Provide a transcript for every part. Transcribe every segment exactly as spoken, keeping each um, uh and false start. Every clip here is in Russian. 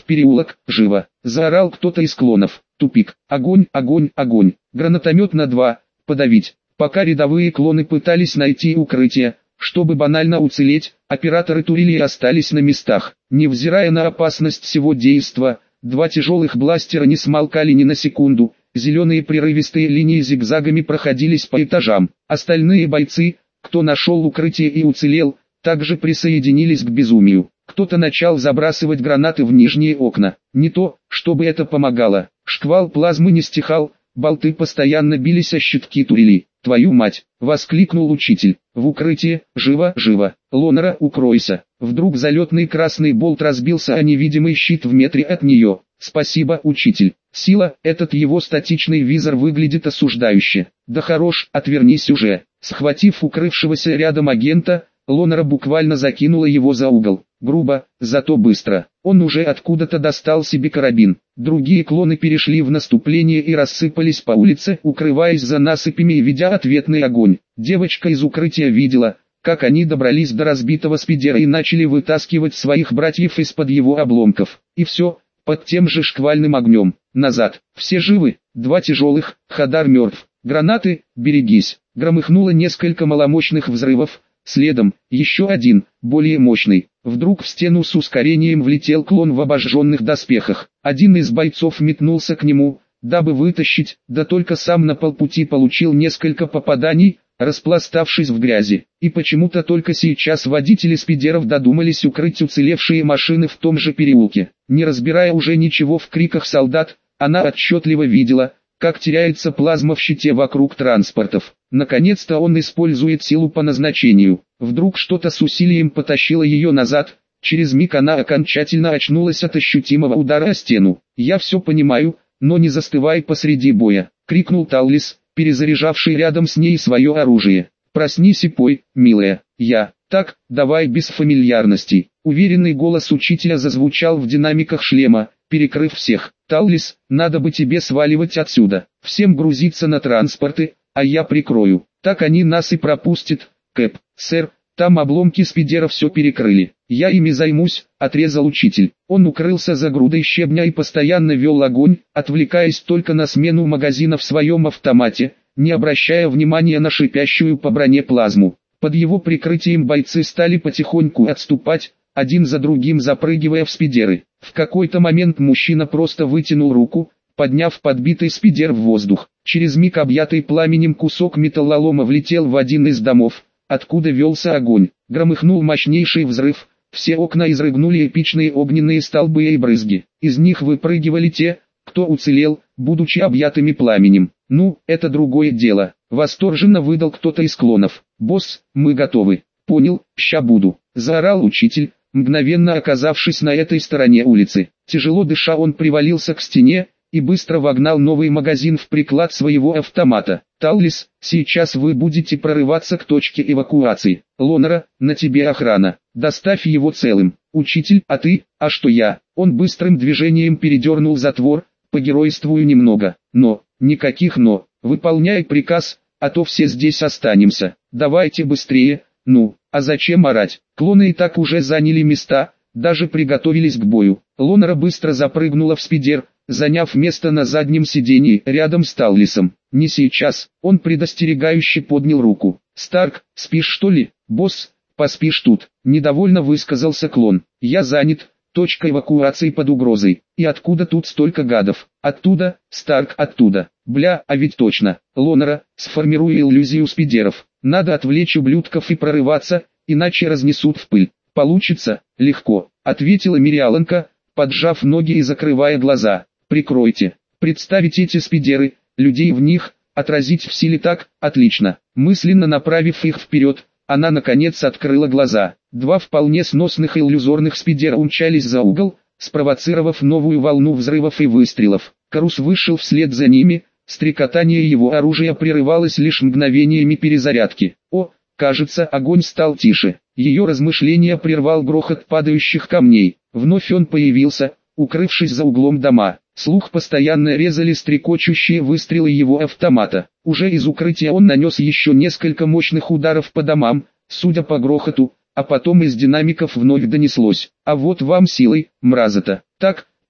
в переулок, живо!» — заорал кто-то из клонов. Тупик. Огонь, огонь, огонь. Гранатомет на два. Подавить. Пока рядовые клоны пытались найти укрытие, чтобы банально уцелеть, операторы турели остались на местах. Невзирая на опасность всего действа, два тяжелых бластера не смолкали ни на секунду. Зеленые прерывистые линии зигзагами проходились по этажам. Остальные бойцы, кто нашел укрытие и уцелел, также присоединились к безумию. Кто-то начал забрасывать гранаты в нижние окна. Не то, чтобы это помогало. Шквал плазмы не стихал, болты постоянно бились о щитки турели. «Твою мать!» — воскликнул учитель. «В укрытие! Живо, живо! Лонера, укройся!» Вдруг залетный красный болт разбился о невидимый щит в метре от нее. «Спасибо, учитель!» Сила, этот его статичный визор выглядит осуждающе. «Да хорош, отвернись уже!» Схватив укрывшегося рядом агента, Лонера буквально закинула его за угол. Грубо, зато быстро. Он уже откуда-то достал себе карабин. Другие клоны перешли в наступление и рассыпались по улице, укрываясь за насыпями и ведя ответный огонь. Девочка из укрытия видела, как они добрались до разбитого спидера и начали вытаскивать своих братьев из-под его обломков. И все, под тем же шквальным огнем. Назад. Все живы. Два тяжелых, Хадар мертв. Гранаты, берегись. Громыхнуло несколько маломощных взрывов. Следом, еще один, более мощный. Вдруг в стену с ускорением влетел клон в обожженных доспехах. Один из бойцов метнулся к нему, дабы вытащить, да только сам на полпути получил несколько попаданий, распластавшись в грязи. И почему-то только сейчас водители спидеров додумались укрыть уцелевшие машины в том же переулке. Не разбирая уже ничего в криках солдат, она отчетливо видела, как теряется плазма в щите вокруг транспортов. Наконец-то он использует силу по назначению. Вдруг что-то с усилием потащило ее назад. Через миг она окончательно очнулась от ощутимого удара о стену. «Я все понимаю, но не застывай посреди боя», — крикнул Таллис, перезаряжавший рядом с ней свое оружие. «Проснись и пой, милая». «Я, так, давай без фамильярностей». Уверенный голос учителя зазвучал в динамиках шлема, перекрыв всех. «Таллис, надо бы тебе сваливать отсюда. Всем грузиться на транспорты, а я прикрою. Так они нас и пропустят». «Кэп, сэр, там обломки спидера все перекрыли. Я ими займусь», — отрезал учитель. Он укрылся за грудой щебня и постоянно вел огонь, отвлекаясь только на смену магазина в своем автомате, не обращая внимания на шипящую по броне плазму. Под его прикрытием бойцы стали потихоньку отступать, один за другим запрыгивая в спидеры. В какой-то момент мужчина просто вытянул руку, подняв подбитый спидер в воздух. Через миг объятый пламенем кусок металлолома влетел в один из домов, откуда велся огонь. Громыхнул мощнейший взрыв, все окна изрыгнули эпичные огненные столбы и брызги. Из них выпрыгивали те, кто уцелел, будучи объятыми пламенем. «Ну, это другое дело», — восторженно выдал кто-то из клонов. «Босс, мы готовы». «Понял, ща буду», — заорал учитель, мгновенно оказавшись на этой стороне улицы. Тяжело дыша он привалился к стене и быстро вогнал новый магазин в приклад своего автомата. «Таллис, сейчас вы будете прорываться к точке эвакуации. Лонера, на тебе охрана. Доставь его целым. Учитель, а ты, а что я?» Он быстрым движением передернул затвор, погеройствую немного. «Но, никаких «но». Выполняй приказ, а то все здесь останемся. Давайте быстрее». «Ну, а зачем орать?» Клоны и так уже заняли места, даже приготовились к бою. Лонера быстро запрыгнула в спидер, заняв место на заднем сиденье рядом с Таллисом. «Не сейчас», — он предостерегающе поднял руку. «Старк, спишь что ли?» «Босс, поспишь тут», — недовольно высказался клон. «Я занят, точка эвакуации под угрозой. И откуда тут столько гадов?» «Оттуда, Старк, оттуда». «Бля, а ведь точно. Лонера, сформируй иллюзию спидеров. Надо отвлечь ублюдков и прорываться, иначе разнесут в пыль». «Получится, легко», — ответила Мириаланка, поджав ноги и закрывая глаза. «Прикройте. Представить эти спидеры, людей в них, отразить в силе так, отлично». Мысленно направив их вперед, она наконец открыла глаза. Два вполне сносных иллюзорных спидера умчались за угол, спровоцировав новую волну взрывов и выстрелов. Карус вышел вслед за ними, стрекотание его оружия прерывалось лишь мгновениями перезарядки. О, кажется, огонь стал тише. Ее размышления прервал грохот падающих камней. Вновь он появился, укрывшись за углом дома. Слух постоянно резали стрекочущие выстрелы его автомата. Уже из укрытия он нанес еще несколько мощных ударов по домам, судя по грохоту, а потом из динамиков вновь донеслось: «А вот вам силой, мразота». Так,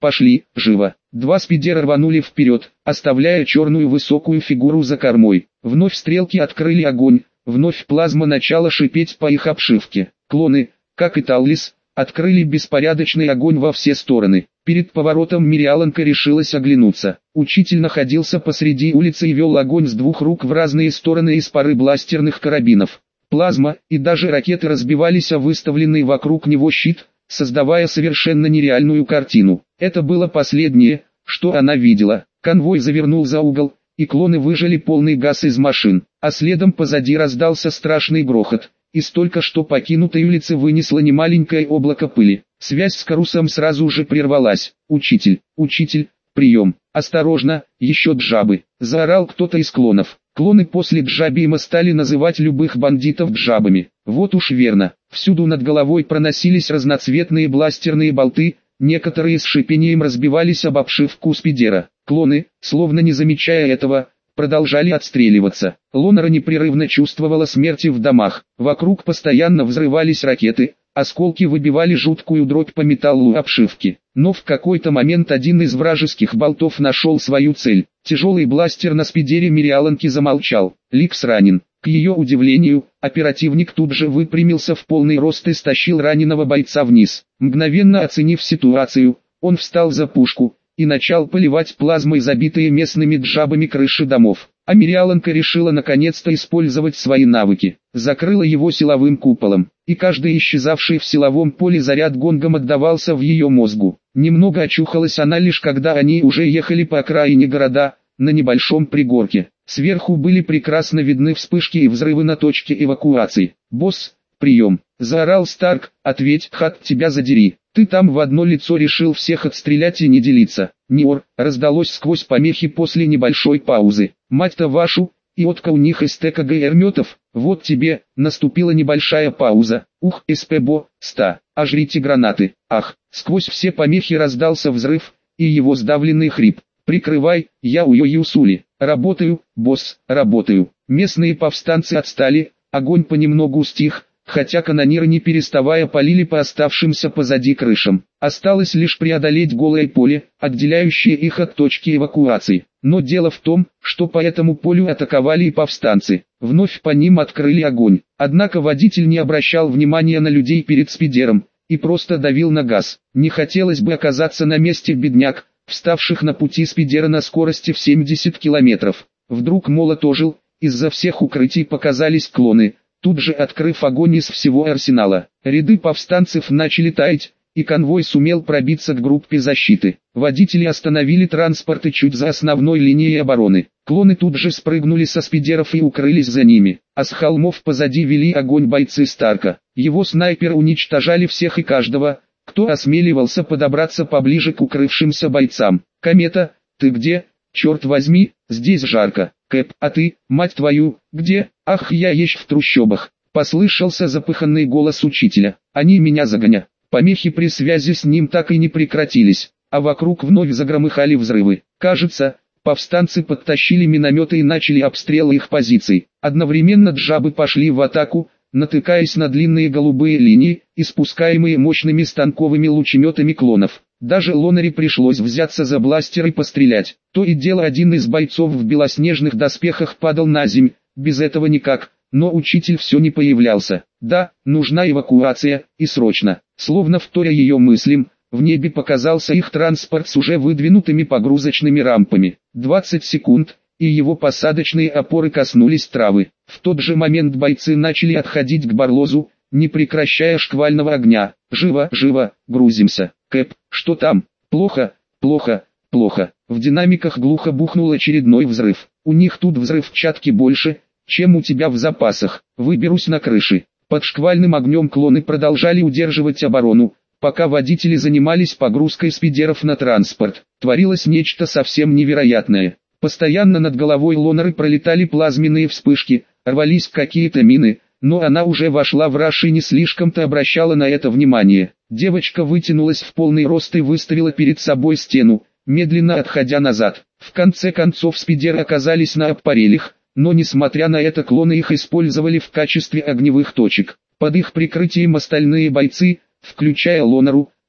Пошли, живо. Два спидера рванули вперед, оставляя черную высокую фигуру за кормой. Вновь стрелки открыли огонь, вновь плазма начала шипеть по их обшивке. Клоны, как и Таллис, открыли беспорядочный огонь во все стороны. Перед поворотом Мириаланка решилась оглянуться. Учитель находился посреди улицы и вел огонь с двух рук в разные стороны из пары бластерных карабинов. Плазма и даже ракеты разбивались о выставленный вокруг него щит, создавая совершенно нереальную картину. Это было последнее, что она видела. Конвой завернул за угол, и клоны выжали полный газ из машин, а следом позади раздался страшный грохот. Из только что покинутой улицы вынесло немаленькое облако пыли. Связь с Карусом сразу же прервалась. «Учитель, учитель, прием! Осторожно, еще джабы!» – заорал кто-то из клонов. Клоны после джабима стали называть любых бандитов джабами. Вот уж верно. Всюду над головой проносились разноцветные бластерные болты, некоторые с шипением разбивались об обшивку спидера. Клоны, словно не замечая этого, продолжали отстреливаться. Лонара непрерывно чувствовала смерти в домах. Вокруг постоянно взрывались ракеты, осколки выбивали жуткую дробь по металлу обшивки. Но в какой-то момент один из вражеских болтов нашел свою цель. Тяжелый бластер на спидере Мириаланки замолчал. Ликс ранен. К ее удивлению, оперативник тут же выпрямился в полный рост и стащил раненого бойца вниз. Мгновенно оценив ситуацию, он встал за пушку и начал поливать плазмой забитые местными джабами крыши домов. А Мириаланка решила наконец-то использовать свои навыки. Закрыла его силовым куполом, и каждый исчезавший в силовом поле заряд гонгом отдавался в ее мозгу. Немного очухалась она лишь когда они уже ехали по окраине города, на небольшом пригорке. Сверху были прекрасно видны вспышки и взрывы на точке эвакуации. «Босс, прием!» – заорал Старк. «Ответь, хат, тебя задери! Ты там в одно лицо решил всех отстрелять и не делиться!» «Ниор!» – раздалось сквозь помехи после небольшой паузы. «Мать-то вашу! Иотка у них из ТКГ-эрметов! Вот тебе!» – наступила небольшая пауза. «Ух, СПБО, ста! Ожрите гранаты!» «Ах!» – сквозь все помехи раздался взрыв, и его сдавленный хрип. «Прикрывай, я у Юсули. Работаю, босс, работаю». Местные повстанцы отстали, огонь понемногу стих, хотя канониры не переставая полили по оставшимся позади крышам. Осталось лишь преодолеть голое поле, отделяющее их от точки эвакуации. Но дело в том, что по этому полю атаковали и повстанцы. Вновь по ним открыли огонь. Однако водитель не обращал внимания на людей перед спидером и просто давил на газ. Не хотелось бы оказаться на месте бедняк, вставших на пути спидера на скорости в семьдесят километров. Вдруг молот ожил, из-за всех укрытий показались клоны, тут же открыв огонь из всего арсенала. Ряды повстанцев начали таять, и конвой сумел пробиться к группе защиты. Водители остановили транспорты чуть за основной линией обороны. Клоны тут же спрыгнули со спидеров и укрылись за ними, а с холмов позади вели огонь бойцы Старка. Его снайперы уничтожали всех и каждого, кто осмеливался подобраться поближе к укрывшимся бойцам. «Комета, ты где? Черт возьми, здесь жарко. Кэп, а ты, мать твою, где? Ах, я ещё в трущобах!» Послышался запыханный голос учителя. «Они меня загоня». Помехи при связи с ним так и не прекратились, а вокруг вновь загромыхали взрывы. Кажется, повстанцы подтащили минометы и начали обстрел их позиций. Одновременно джабы пошли в атаку, натыкаясь на длинные голубые линии, испускаемые мощными станковыми лучеметами клонов. Даже Лонаре пришлось взяться за бластер и пострелять. То и дело один из бойцов в белоснежных доспехах падал на земь, без этого никак, но учитель все не появлялся. Да, нужна эвакуация, и срочно. Словно вторя ее мыслям, в небе показался их транспорт с уже выдвинутыми погрузочными рампами. двадцать секунд, и его посадочные опоры коснулись травы. В тот же момент бойцы начали отходить к Барлозу, не прекращая шквального огня. «Живо, живо, грузимся! Кэп, что там? Плохо, плохо, плохо!» В динамиках глухо бухнул очередной взрыв. «У них тут взрывчатки больше, чем у тебя в запасах. Выберусь на крыши». Под шквальным огнем клоны продолжали удерживать оборону, пока водители занимались погрузкой спидеров на транспорт. Творилось нечто совсем невероятное. Постоянно над головой Лонары пролетали плазменные вспышки, рвались какие-то мины, но она уже вошла в раж и не слишком-то обращала на это внимание. Девочка вытянулась в полный рост и выставила перед собой стену, медленно отходя назад. В конце концов спидеры оказались на аппарелях, но несмотря на это клоны их использовали в качестве огневых точек. Под их прикрытием остальные бойцы, включая Лонару,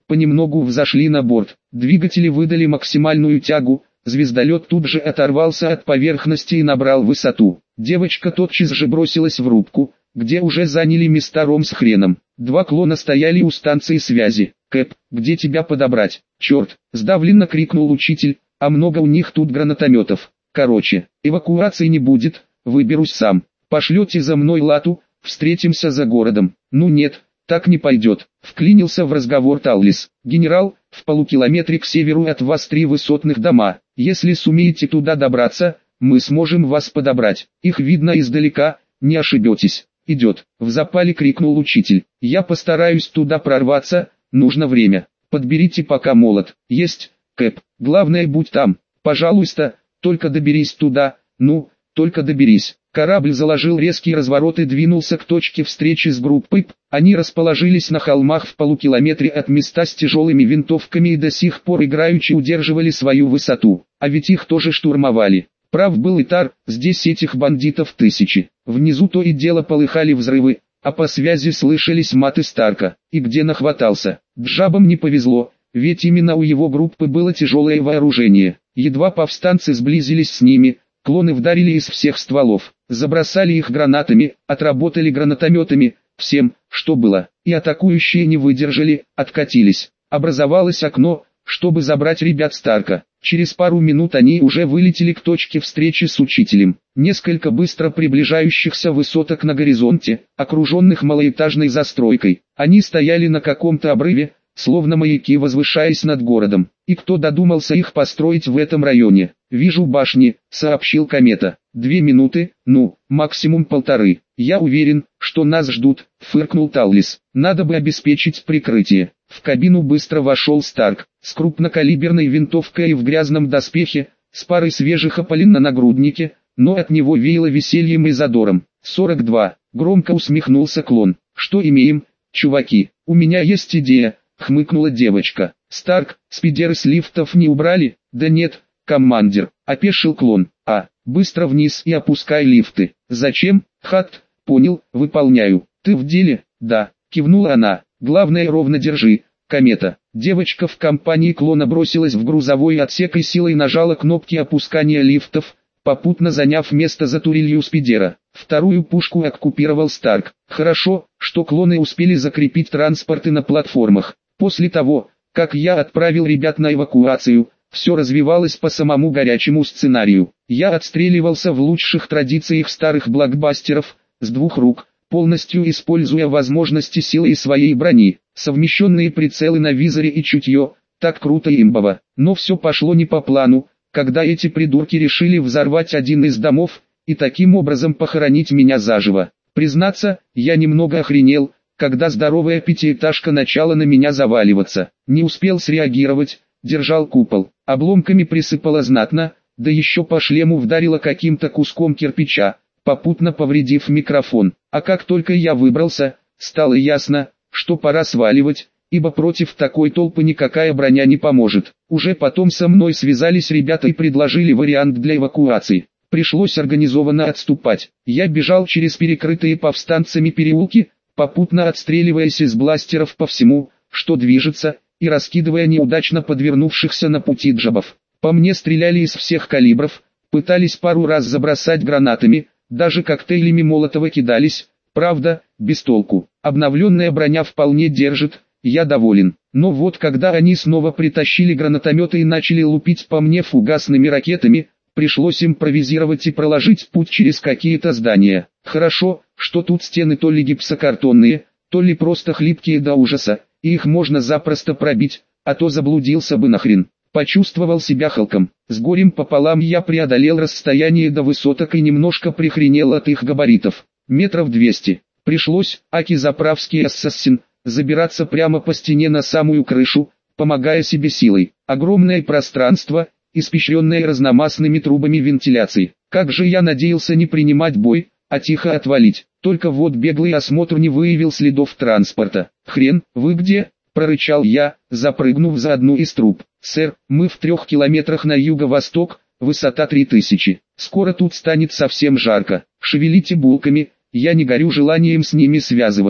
понемногу взошли на борт. Двигатели выдали максимальную тягу, звездолет тут же оторвался от поверхности и набрал высоту. Девочка тотчас же бросилась в рубку, где уже заняли места Ром с Хреном. Два клона стояли у станции связи. «Кэп, где тебя подобрать?» «Черт!» – сдавленно крикнул учитель, «а много у них тут гранатометов. Короче, эвакуации не будет, выберусь сам. Пошлете за мной Лату, встретимся за городом». «Ну нет, так не пойдет», – вклинился в разговор Таллис. «Генерал, в полукилометре к северу от вас три высотных дома. Если сумеете туда добраться, мы сможем вас подобрать. Их видно издалека, не ошибетесь». «Идет», — в запале крикнул учитель. «Я постараюсь туда прорваться, нужно время. Подберите пока молот». «Есть, Кэп, главное будь там, пожалуйста, только доберись туда, ну, только доберись». Корабль заложил резкий разворот и двинулся к точке встречи с группой. Они расположились на холмах в полукилометре от места с тяжелыми винтовками и до сих пор играючи удерживали свою высоту, а ведь их тоже штурмовали. Прав был Итар, здесь этих бандитов тысячи. Внизу то и дело полыхали взрывы, а по связи слышались маты Старка. И где нахватался? Джабам не повезло, ведь именно у его группы было тяжелое вооружение. Едва повстанцы сблизились с ними, клоны вдарили из всех стволов, забросали их гранатами, отработали гранатометами, всем, что было. И атакующие не выдержали, откатились. Образовалось окно, чтобы забрать ребят Старка. Через пару минут они уже вылетели к точке встречи с учителем. Несколько быстро приближающихся высоток на горизонте, окруженных малоэтажной застройкой. Они стояли на каком-то обрыве, словно маяки, возвышаясь над городом. И кто додумался их построить в этом районе? «Вижу башни», — сообщил Комета. «Две минуты, ну, максимум полторы. Я уверен, что нас ждут», — фыркнул Таллис. «Надо бы обеспечить прикрытие». В кабину быстро вошел Старк, с крупнокалиберной винтовкой и в грязном доспехе, с парой свежих опалин на нагруднике, но от него веяло весельем и задором. «сорок два», — громко усмехнулся клон. «Что имеем, чуваки? У меня есть идея», — хмыкнула девочка. «Старк, спидеры с лифтов не убрали?» «Да нет, командир», — опешил клон. «А, быстро вниз и опускай лифты». «Зачем?» «Хат, понял, выполняю». «Ты в деле?» «Да», — кивнула она. «Главное, ровно держи, Комета». Девочка в компании клона бросилась в грузовой отсек и силой нажала кнопки опускания лифтов, попутно заняв место за турелью спидера. Вторую пушку оккупировал Старк. Хорошо, что клоны успели закрепить транспорты на платформах. После того, как я отправил ребят на эвакуацию, все развивалось по самому горячему сценарию. Я отстреливался в лучших традициях старых блокбастеров, с двух рук, полностью используя возможности силы и своей брони, совмещенные прицелы на визоре и чутье, так круто и имбово. Но все пошло не по плану, когда эти придурки решили взорвать один из домов, и таким образом похоронить меня заживо. Признаться, я немного охренел, когда здоровая пятиэтажка начала на меня заваливаться. Не успел среагировать, держал купол, обломками присыпало знатно, да еще по шлему вдарило каким-то куском кирпича, попутно повредив микрофон. А как только я выбрался, стало ясно, что пора сваливать, ибо против такой толпы никакая броня не поможет. Уже потом со мной связались ребята и предложили вариант для эвакуации. Пришлось организованно отступать. Я бежал через перекрытые повстанцами переулки, попутно отстреливаясь из бластеров по всему, что движется, и раскидывая неудачно подвернувшихся на пути джабов. По мне стреляли из всех калибров, пытались пару раз забросать гранатами, даже коктейлями Молотова кидались, правда, без толку. Обновленная броня вполне держит, я доволен. Но вот когда они снова притащили гранатометы и начали лупить по мне фугасными ракетами, пришлось импровизировать и проложить путь через какие-то здания. Хорошо, что тут стены то ли гипсокартонные, то ли просто хлипкие до ужаса, и их можно запросто пробить, а то заблудился бы нахрен. Почувствовал себя Халком. С горем пополам я преодолел расстояние до высоток и немножко прихренел от их габаритов. Метров двести. Пришлось, аки заправский ассасин, забираться прямо по стене на самую крышу, помогая себе силой. Огромное пространство, испещренное разномастными трубами вентиляции. Как же я надеялся не принимать бой, а тихо отвалить. Только вот беглый осмотр не выявил следов транспорта. «Хрен, вы где?» – прорычал я, запрыгнув за одну из труб. «Сэр, мы в трех километрах на юго-восток, высота три тысячи. Скоро тут станет совсем жарко. Шевелите булками, я не горю желанием с ними связываться».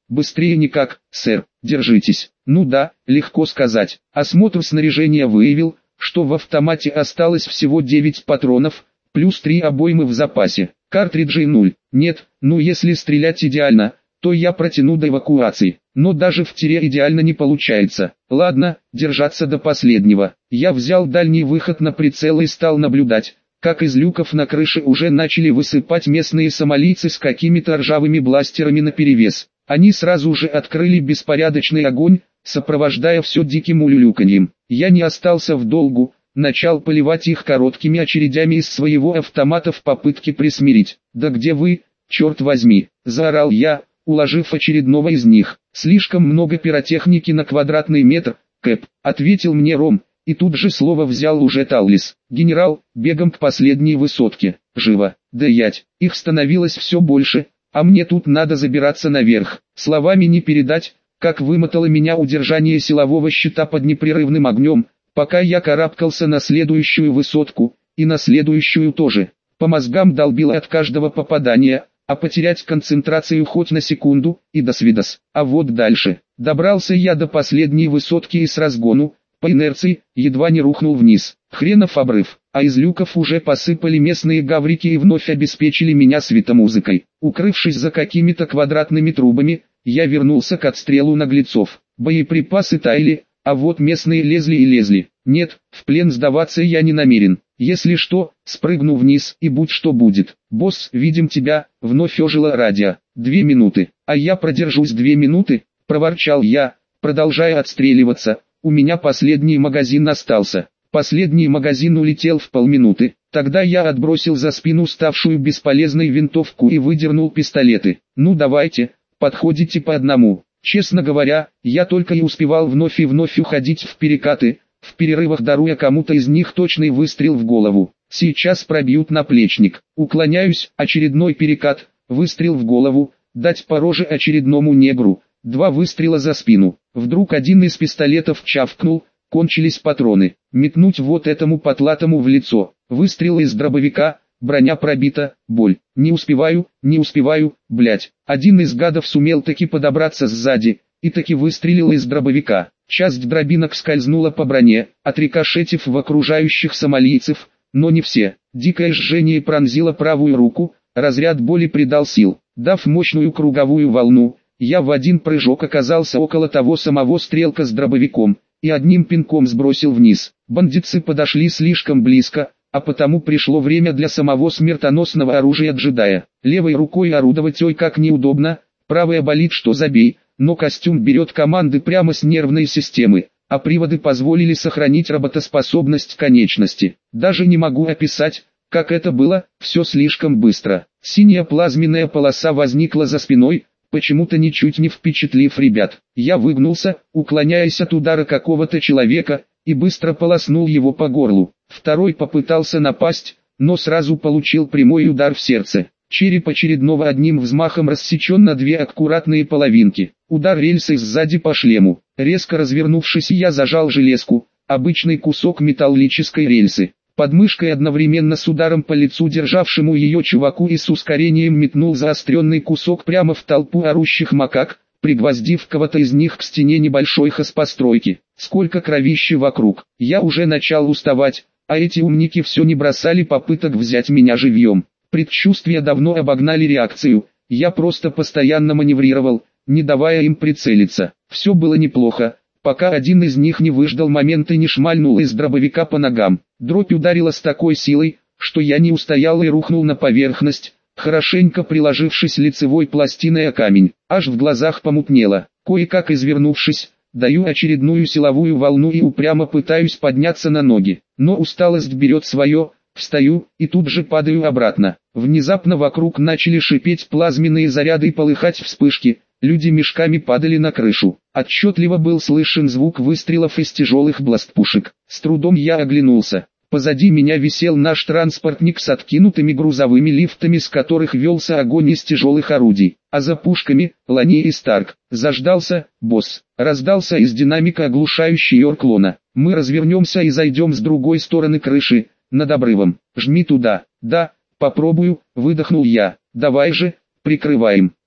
Быстрее никак, сэр, держитесь. Ну да, легко сказать. Осмотр снаряжения выявил, что в автомате осталось всего девять патронов, плюс три обоймы в запасе. Картриджей нуль. Нет, ну если стрелять идеально, то я протяну до эвакуации. Но даже в тире идеально не получается. Ладно, держаться до последнего. Я взял дальний выход на прицел и стал наблюдать, как из люков на крыше уже начали высыпать местные сомалийцы с какими-то ржавыми бластерами наперевес. Они сразу же открыли беспорядочный огонь, сопровождая все диким улюлюканьем. Я не остался в долгу, начал поливать их короткими очередями из своего автомата в попытке присмирить. «Да где вы, черт возьми!» – заорал я, уложив очередного из них. «Слишком много пиротехники на квадратный метр, Кэп», — ответил мне Ром, и тут же слово взял уже Таллис. «Генерал, бегом к последней высотке, живо!» «Да ять, их становилось все больше, а мне тут надо забираться наверх». Словами не передать, как вымотало меня удержание силового щита под непрерывным огнем, пока я карабкался на следующую высотку, и на следующую тоже. По мозгам долбило от каждого попадания, а потерять концентрацию хоть на секунду, и до свидос. А вот дальше. Добрался я до последней высотки и с разгону, по инерции, едва не рухнул вниз. Хренов обрыв, а из люков уже посыпали местные гаврики и вновь обеспечили меня светомузыкой. Укрывшись за какими-то квадратными трубами, я вернулся к отстрелу наглецов. Боеприпасы таяли, а вот местные лезли и лезли. Нет, в плен сдаваться я не намерен. Если что, спрыгну вниз и будь что будет. «Босс, видим тебя», — вновь ожило радио. «Две минуты». «А я продержусь две минуты», — проворчал я, продолжая отстреливаться. «У меня последний магазин остался». Последний магазин улетел в полминуты. Тогда я отбросил за спину ставшую бесполезной винтовку и выдернул пистолеты. «Ну давайте, подходите по одному». Честно говоря, я только и успевал вновь и вновь уходить в перекаты, в перерывах даруя кому-то из них точный выстрел в голову. Сейчас пробьют наплечник. Уклоняюсь, очередной перекат, выстрел в голову, дать по роже очередному негру, два выстрела за спину. Вдруг один из пистолетов чавкнул, кончились патроны. Метнуть вот этому потлатому в лицо. Выстрел из дробовика, броня пробита, боль. Не успеваю, не успеваю, блять. Один из гадов сумел таки подобраться сзади, и таки выстрелил из дробовика. Часть дробинок скользнула по броне, отрикошетив в окружающих сомалийцев, но не все. Дикое жжение пронзило правую руку, разряд боли придал сил. Дав мощную круговую волну, я в один прыжок оказался около того самого стрелка с дробовиком, и одним пинком сбросил вниз. Бандитцы подошли слишком близко, а потому пришло время для самого смертоносного оружия джедая. Левой рукой орудовать ой как неудобно, правая болит что забей, но костюм берет команды прямо с нервной системы, а приводы позволили сохранить работоспособность конечности. Даже не могу описать, как это было, все слишком быстро. Синяя плазменная полоса возникла за спиной, почему-то ничуть не впечатлив ребят. Я выгнулся, уклоняясь от удара какого-то человека, и быстро полоснул его по горлу. Второй попытался напасть, но сразу получил прямой удар в сердце. Череп очередного одним взмахом рассечен на две аккуратные половинки. Удар рельсы сзади по шлему. Резко развернувшись, я зажал железку, обычный кусок металлической рельсы. Под мышкой одновременно с ударом по лицу державшему ее чуваку и с ускорением метнул заостренный кусок прямо в толпу орущих макак, пригвоздив кого-то из них к стене небольшой хозпостройки. Сколько кровищи вокруг. Я уже начал уставать, а эти умники все не бросали попыток взять меня живьем. Предчувствия давно обогнали реакцию, я просто постоянно маневрировал, не давая им прицелиться. Все было неплохо, пока один из них не выждал момент и не шмальнул из дробовика по ногам. Дробь ударила с такой силой, что я не устоял и рухнул на поверхность, хорошенько приложившись лицевой пластиной о камень. Аж в глазах помутнело. Кое-как извернувшись, даю очередную силовую волну и упрямо пытаюсь подняться на ноги. Но усталость берет свое. Встаю, и тут же падаю обратно. Внезапно вокруг начали шипеть плазменные заряды и полыхать вспышки, люди мешками падали на крышу. Отчетливо был слышен звук выстрелов из тяжелых бластпушек. С трудом я оглянулся. Позади меня висел наш транспортник с откинутыми грузовыми лифтами, с которых велся огонь из тяжелых орудий. А за пушками, Лани и Старк. Заждался, босс. Раздался из динамика оглушающий ор клона. Мы развернемся и зайдем с другой стороны крыши. Над обрывом. Жми туда. Да, попробую, выдохнул я. Давай же, прикрываем.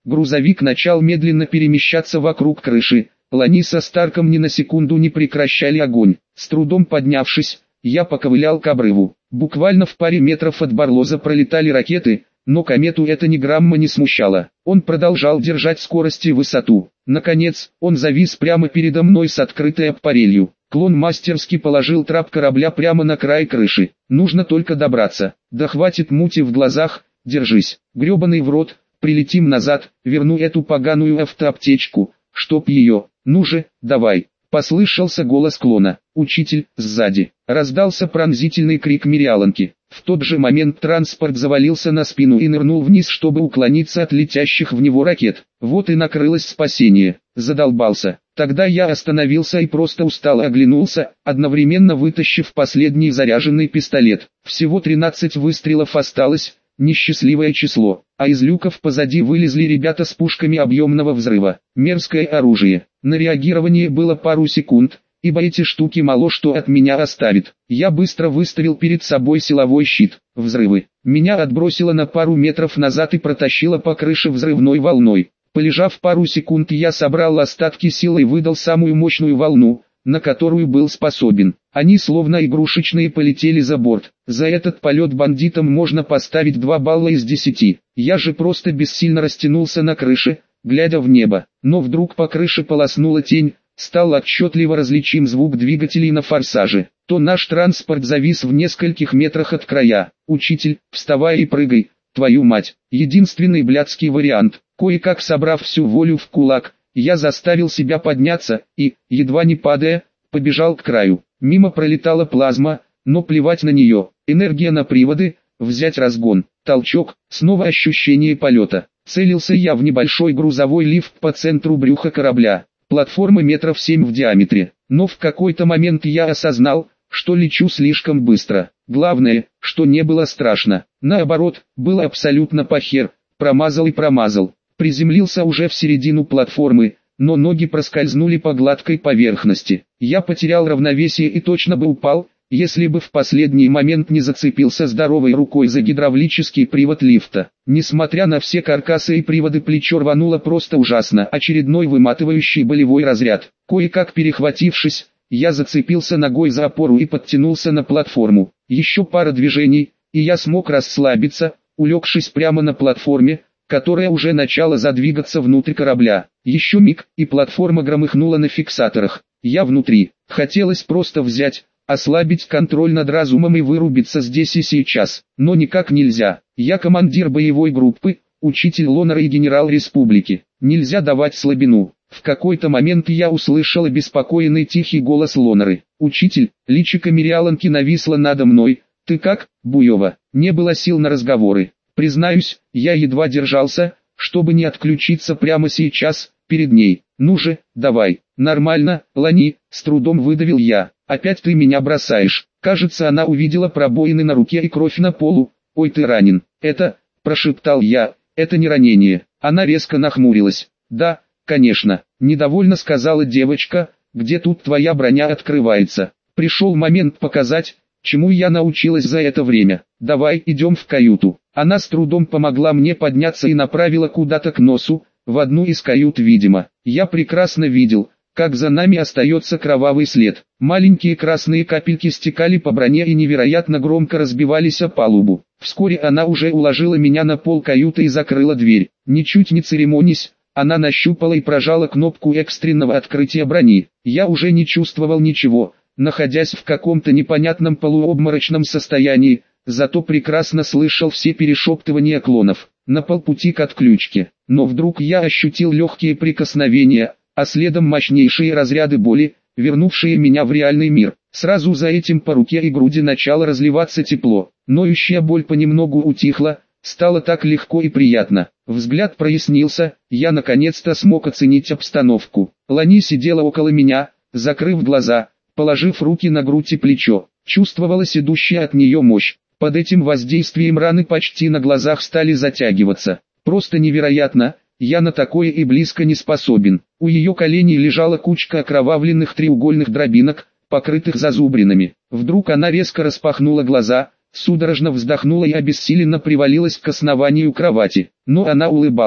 Грузовик начал медленно перемещаться вокруг крыши. Лани со Старком ни на секунду не прекращали огонь. С трудом поднявшись, я поковылял к обрыву. Буквально в паре метров от Барлоза пролетали ракеты, но комету это ни грамма не смущало. Он продолжал держать скорость и высоту. Наконец, он завис прямо передо мной с открытой аппарелью. Клон мастерски положил трап корабля прямо на край крыши. Нужно только добраться. Да хватит мути в глазах, держись. Гребаный в рот, прилетим назад, верну эту поганую автоаптечку, чтоб ее. Ну же, давай. Послышался голос клона. Учитель, сзади. Раздался пронзительный крик Мириаланки. В тот же момент транспорт завалился на спину и нырнул вниз, чтобы уклониться от летящих в него ракет. Вот и накрылось спасение. Задолбался. Тогда я остановился и просто устало оглянулся, одновременно вытащив последний заряженный пистолет. Всего тринадцать выстрелов осталось, несчастливое число, а из люков позади вылезли ребята с пушками объемного взрыва. Мерзкое оружие. На реагирование было пару секунд, ибо эти штуки мало что от меня оставит. Я быстро выставил перед собой силовой щит. Взрывы. Меня отбросило на пару метров назад и протащило по крыше взрывной волной. Полежав пару секунд, я собрал остатки сил и выдал самую мощную волну, на которую был способен. Они словно игрушечные полетели за борт. За этот полет бандитам можно поставить два балла из десяти. Я же просто бессильно растянулся на крыше, глядя в небо. Но вдруг по крыше полоснула тень, стал отчетливо различим звук двигателей на форсаже. То наш транспорт завис в нескольких метрах от края. «Учитель, вставай и прыгай, твою мать!» Единственный блядский вариант. Кое-как собрав всю волю в кулак, я заставил себя подняться и, едва не падая, побежал к краю. Мимо пролетала плазма, но плевать на нее. Энергия на приводы, взять разгон, толчок, снова ощущение полета. Целился я в небольшой грузовой лифт по центру брюха корабля. Платформа метров семь в диаметре. Но в какой-то момент я осознал, что лечу слишком быстро. Главное, что не было страшно. Наоборот, было абсолютно похер. Промазал и промазал. Приземлился уже в середину платформы, но ноги проскользнули по гладкой поверхности. Я потерял равновесие и точно бы упал, если бы в последний момент не зацепился здоровой рукой за гидравлический привод лифта. Несмотря на все каркасы и приводы, плечо рвануло просто ужасно. Очередной выматывающий болевой разряд. Кое-как перехватившись, я зацепился ногой за опору и подтянулся на платформу. Еще пара движений, и я смог расслабиться, улегшись прямо на платформе, которая уже начала задвигаться внутрь корабля. Еще миг, и платформа громыхнула на фиксаторах. Я внутри. Хотелось просто взять, ослабить контроль над разумом и вырубиться здесь и сейчас. Но никак нельзя. Я командир боевой группы, учитель Лонера и генерал республики. Нельзя давать слабину. В какой-то момент я услышал обеспокоенный тихий голос Лонеры. «Учитель», личико Мириаланки нависло надо мной. «Ты как, Буева?» Не было сил на разговоры. Признаюсь, я едва держался, чтобы не отключиться прямо сейчас, перед ней. «Ну же, давай». «Нормально, Лани», с трудом выдавил я. «Опять ты меня бросаешь». Кажется, она увидела пробоины на руке и кровь на полу. «Ой, ты ранен». «Это», прошептал я, «это не ранение». Она резко нахмурилась. «Да, конечно», недовольно сказала девочка, «где тут твоя броня открывается?» Пришел момент показать, чему я научилась за это время. «Давай, идем в каюту». Она с трудом помогла мне подняться и направила куда-то к носу, в одну из кают видимо. Я прекрасно видел, как за нами остается кровавый след. Маленькие красные капельки стекали по броне и невероятно громко разбивались о палубу. Вскоре она уже уложила меня на пол каюты и закрыла дверь. Ничуть не церемонясь, она нащупала и прожала кнопку экстренного открытия брони. Я уже не чувствовал ничего, находясь в каком-то непонятном полуобморочном состоянии, зато прекрасно слышал все перешептывания клонов. На полпути к отключке. Но вдруг я ощутил легкие прикосновения, а следом мощнейшие разряды боли, вернувшие меня в реальный мир. Сразу за этим по руке и груди начало разливаться тепло. Ноющая боль понемногу утихла, стало так легко и приятно. Взгляд прояснился, я наконец-то смог оценить обстановку. Лани сидела около меня, закрыв глаза, положив руки на грудь и плечо. Чувствовалась идущая от нее мощь. Под этим воздействием раны почти на глазах стали затягиваться. Просто невероятно, я на такое и близко не способен. У ее коленей лежала кучка окровавленных треугольных дробинок, покрытых зазубринами. Вдруг она резко распахнула глаза, судорожно вздохнула и обессиленно привалилась к основанию кровати. Но она улыбалась.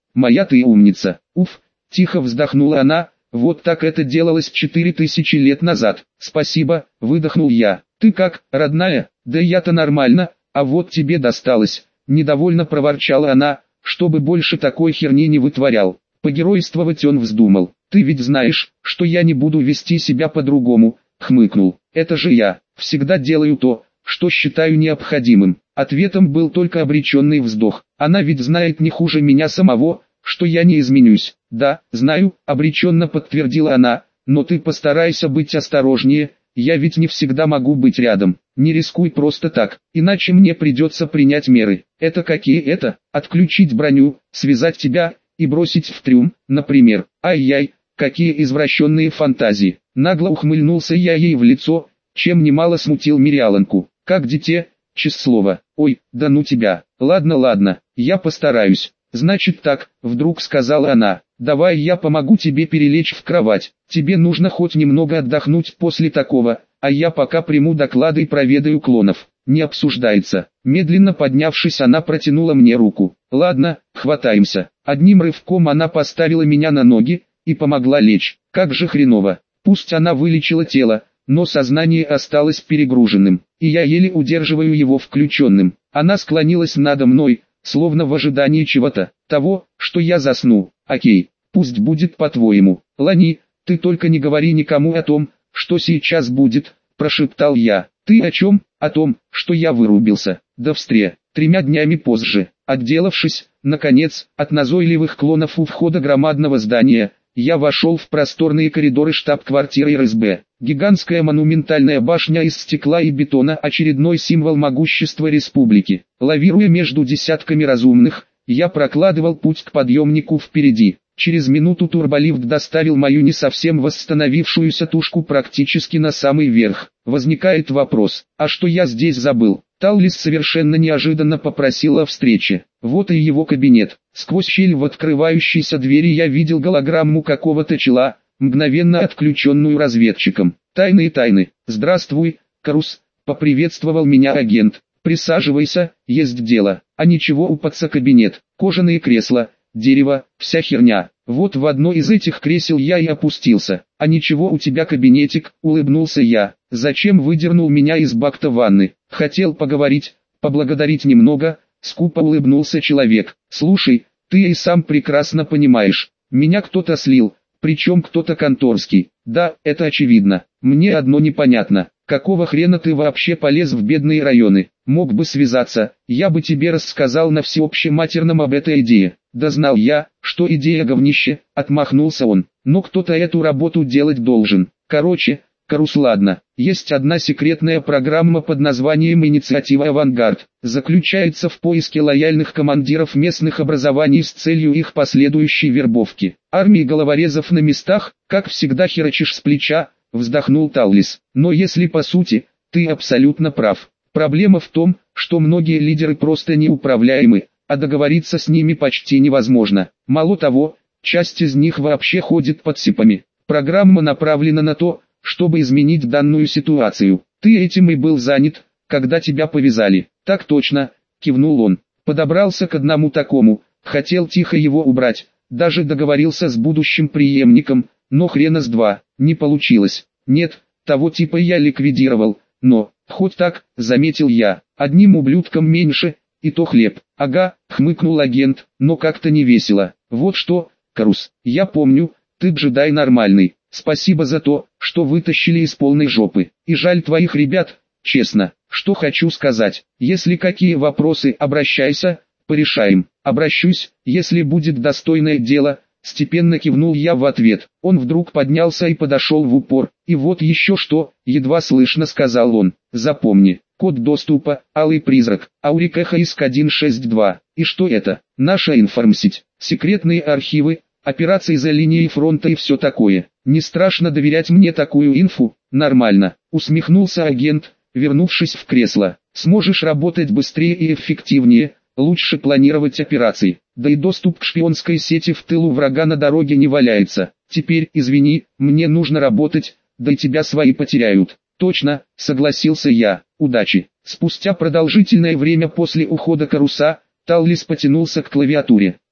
моя ты умница. Уф, тихо вздохнула она, вот так это делалось четыре тысячи лет назад. Спасибо, выдохнул я. Ты как, родная? Да я-то нормально, а вот тебе досталось. Недовольно проворчала она, чтобы больше такой херни не вытворял. Погеройствовать он вздумал. Ты ведь знаешь, что я не буду вести себя по-другому, хмыкнул. Это же я, всегда делаю то, что считаю необходимым. Ответом был только обреченный вздох. Она ведь знает не хуже меня самого, что я не изменюсь. Да, знаю, обреченно подтвердила она, но ты постарайся быть осторожнее, я ведь не всегда могу быть рядом. Не рискуй просто так, иначе мне придется принять меры. Это какие это? Отключить броню, связать тебя и бросить в трюм, например. Ай-яй, какие извращенные фантазии. Нагло ухмыльнулся я ей в лицо, чем немало смутил Мириаланку. Как дитя, честное слово. Ой, да ну тебя. Ладно, ладно, я постараюсь. Значит так, вдруг сказала она. Давай я помогу тебе перелечь в кровать. Тебе нужно хоть немного отдохнуть после такого, а я пока приму доклады и проведаю клонов. Не обсуждается. Медленно поднявшись, она протянула мне руку. Ладно, хватаемся. Одним рывком она поставила меня на ноги и помогла лечь. Как же хреново. Пусть она вылечила тело, но сознание осталось перегруженным, и я еле удерживаю его включенным. Она склонилась надо мной, словно в ожидании чего-то, того, что я засну. Окей, пусть будет по-твоему. Лани, ты только не говори никому о том, что сейчас будет, прошептал я. Ты о чем? О том, что я вырубился. До встречи. Тремя днями позже, отделавшись, наконец, от назойливых клонов у входа громадного здания, я вошел в просторные коридоры штаб-квартиры эр эс бэ. Гигантская монументальная башня из стекла и бетона, очередной символ могущества республики. Лавируя между десятками разумных, я прокладывал путь к подъемнику впереди. Через минуту турболифт доставил мою не совсем восстановившуюся тушку практически на самый верх. Возникает вопрос, а что я здесь забыл? Таллис совершенно неожиданно попросила о встрече. Вот и его кабинет. Сквозь щель в открывающейся двери я видел голограмму какого-то чела, мгновенно отключенную разведчиком. Тайные тайны. Здравствуй, Карус, поприветствовал меня агент. Присаживайся, есть дело. А ничего, упаца кабинет, кожаные кресла, дерево, вся херня. Вот в одно из этих кресел я и опустился. А ничего, у тебя кабинетик, улыбнулся я. Зачем выдернул меня из бакта ванны? Хотел поговорить, поблагодарить немного. Скупо улыбнулся человек. Слушай, ты и сам прекрасно понимаешь, меня кто-то слил, причем кто-то конторский. Да, это очевидно. Мне одно непонятно. Какого хрена ты вообще полез в бедные районы? Мог бы связаться, я бы тебе рассказал на всеобщематерном об этой идее. Да знал я, что идея говнище, отмахнулся он. Но кто-то эту работу делать должен. Короче, Карус, ладно, есть одна секретная программа под названием «Инициатива Авангард». Заключается в поиске лояльных командиров местных образований с целью их последующей вербовки. Армии головорезов на местах, как всегда, херачишь с плеча, вздохнул Таллис. Но если по сути, ты абсолютно прав. Проблема в том, что многие лидеры просто неуправляемы, а договориться с ними почти невозможно. Мало того, часть из них вообще ходит под сипами. Программа направлена на то, чтобы изменить данную ситуацию. Ты этим и был занят, когда тебя повязали. Так точно, кивнул он. Подобрался к одному такому, хотел тихо его убрать, даже договорился с будущим преемником, но хрена с два, не получилось. Нет, того типа я ликвидировал, но, хоть так, заметил я, одним ублюдком меньше, и то хлеб. Ага, хмыкнул агент, но как-то не весело. Вот что, Карус, я помню, ты джедай нормальный. Спасибо за то, что вытащили из полной жопы. И жаль твоих ребят, честно. Что хочу сказать, если какие вопросы, обращайся, порешаем. Обращусь, если будет достойное дело. Степенно кивнул я в ответ. Он вдруг поднялся и подошел в упор. И вот еще что, едва слышно сказал он. Запомни, код доступа, алый призрак, Аурикеха ай эс ка сто шестьдесят два. И что это? Наша информсеть, секретные архивы, операции за линией фронта и все такое. Не страшно доверять мне такую инфу? Нормально, усмехнулся агент, вернувшись в кресло. Сможешь работать быстрее и эффективнее, лучше планировать операции. Да и доступ к шпионской сети в тылу врага на дороге не валяется. Теперь, извини, мне нужно работать, да и тебя свои потеряют. Точно, согласился я. Удачи. Спустя продолжительное время после ухода Каруса, Таллис потянулся к клавиатуре.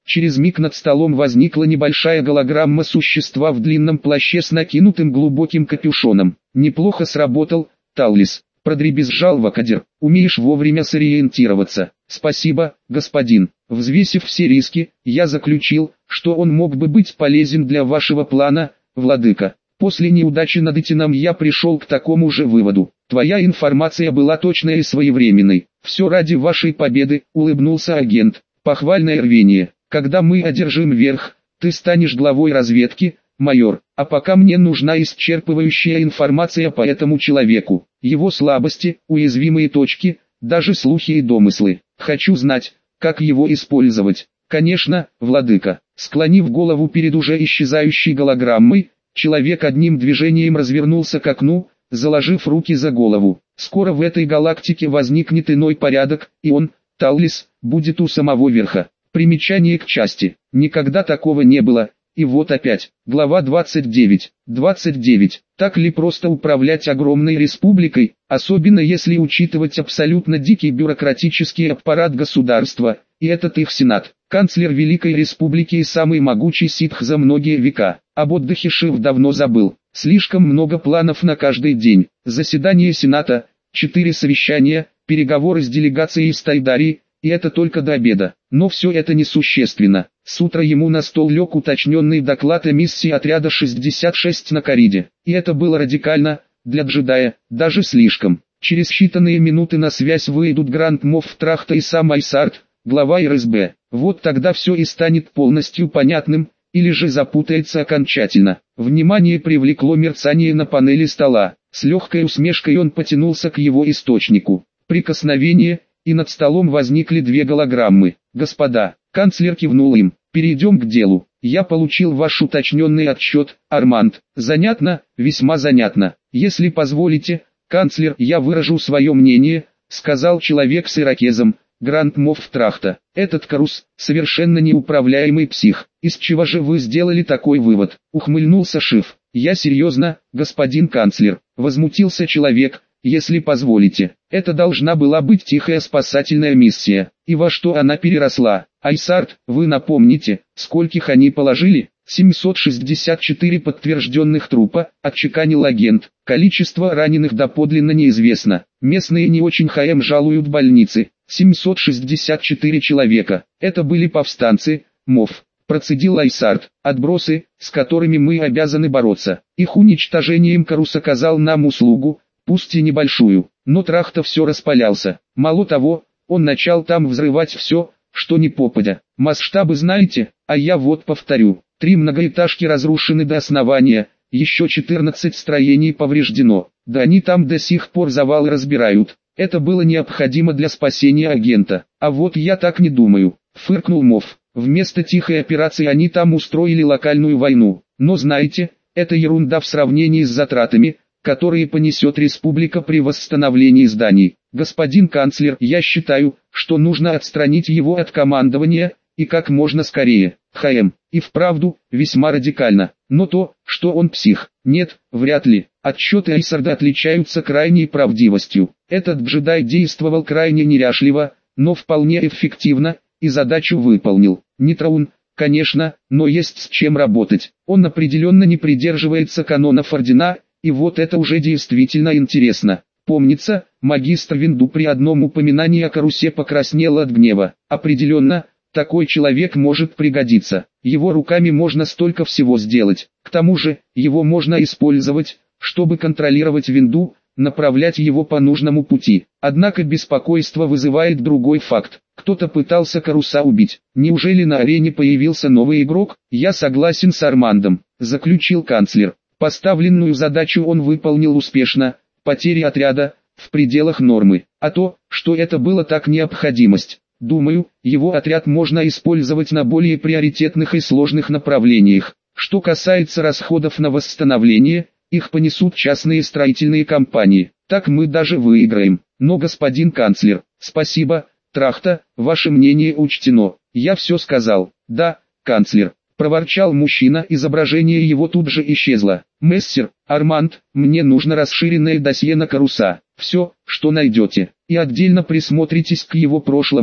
Через миг над столом возникла небольшая голограмма существа в длинном плаще с накинутым глубоким капюшоном. «Неплохо сработал, Таллис», — продребезжал Вакадер. «Умеешь вовремя сориентироваться». «Спасибо, господин». Взвесив все риски, я заключил, что он мог бы быть полезен для вашего плана, владыка. После неудачи над Итином я пришел к такому же выводу. Твоя информация была точной и своевременной. Все ради вашей победы, улыбнулся агент. Похвальное рвение. Когда мы одержим верх, ты станешь главой разведки, майор. А пока мне нужна исчерпывающая информация по этому человеку. Его слабости, уязвимые точки, даже слухи и домыслы. Хочу знать, как его использовать. Конечно, владыка. Склонив голову перед уже исчезающей голограммой, человек одним движением развернулся к окну, заложив руки за голову. Скоро в этой галактике возникнет иной порядок, и он, Таллис, будет у самого верха. Примечание к части. Никогда такого не было. И вот опять. Глава двадцать девять. двадцать девять. Так ли просто управлять огромной республикой, особенно если учитывать абсолютно дикий бюрократический аппарат государства, и этот их сенат, канцлер Великой Республики и самый могучий ситх за многие века. Об отдыхе Шив давно забыл. Слишком много планов на каждый день. Заседание сената, четыре совещания, переговоры с делегацией из Тайдарии, и это только до обеда. Но все это несущественно. С утра ему на стол лег уточненный доклад о миссии отряда шестьдесят шесть на Кариде. И это было радикально, для джедая, даже слишком. Через считанные минуты на связь выйдут Гранд Мофф Трахта и сам Айсарт, глава эр эс бэ. Вот тогда все и станет полностью понятным, или же запутается окончательно. Внимание привлекло мерцание на панели стола. С легкой усмешкой он потянулся к его источнику. Прикосновение, и над столом возникли две голограммы. «Господа», — канцлер кивнул им, — «перейдем к делу. Я получил ваш уточненный отчет, Арманд. Занятно, весьма занятно. Если позволите, канцлер, я выражу свое мнение», — сказал человек с ирокезом, Гранд Мофф Трахта. «Этот Карус — совершенно неуправляемый псих. Из чего же вы сделали такой вывод?» — ухмыльнулся Шиф. «Я серьезно, господин канцлер», — возмутился человек. «Если позволите, это должна была быть тихая спасательная миссия. И во что она переросла? Айсарт, вы напомните, скольких они положили?» семьсот шестьдесят четыре подтвержденных трупа, отчеканил агент. Количество раненых доподлинно неизвестно. Местные не очень ХМ жалуют больницы. семьсот шестьдесят четыре человека. Это были повстанцы, МОФ. Процедил Айсарт. Отбросы, с которыми мы обязаны бороться. Их уничтожением Карус оказал нам услугу, пусть и небольшую, но Трахта все распалялся. Мало того, он начал там взрывать все, что не попадя. Масштабы знаете, а я вот повторю. Три многоэтажки разрушены до основания, еще четырнадцать строений повреждено. Да они там до сих пор завалы разбирают. Это было необходимо для спасения агента. А вот я так не думаю, фыркнул Мофф. Вместо тихой операции они там устроили локальную войну. Но знаете, это ерунда в сравнении с затратами, которые понесет республика при восстановлении зданий. Господин канцлер, я считаю, что нужно отстранить его от командования, и как можно скорее. ХМ, и вправду, весьма радикально. Но то, что он псих, нет, вряд ли. Отчеты Айсарда отличаются крайней правдивостью. Этот джедай действовал крайне неряшливо, но вполне эффективно, и задачу выполнил. Не Траун, конечно, но есть с чем работать. Он определенно не придерживается канонов ордена, и вот это уже действительно интересно. Помнится, магистр Винду при одном упоминании о Карусе покраснел от гнева. Определенно, такой человек может пригодиться. Его руками можно столько всего сделать. К тому же, его можно использовать, чтобы контролировать Винду, направлять его по нужному пути. Однако беспокойство вызывает другой факт. Кто-то пытался Каруса убить. Неужели на арене появился новый игрок? Я согласен с Армандом, заключил канцлер. Поставленную задачу он выполнил успешно, потери отряда в пределах нормы. А то, что это было так необходимость, думаю, его отряд можно использовать на более приоритетных и сложных направлениях. Что касается расходов на восстановление, их понесут частные строительные компании. Так мы даже выиграем. Но, господин канцлер, спасибо, Трахта, ваше мнение учтено. Я все сказал. Да, канцлер. Проворчал мужчина, изображение его тут же исчезло. «Мессер, Арманд, мне нужно расширенное досье на Каруса. Все, что найдете. И отдельно присмотритесь к его прошлому,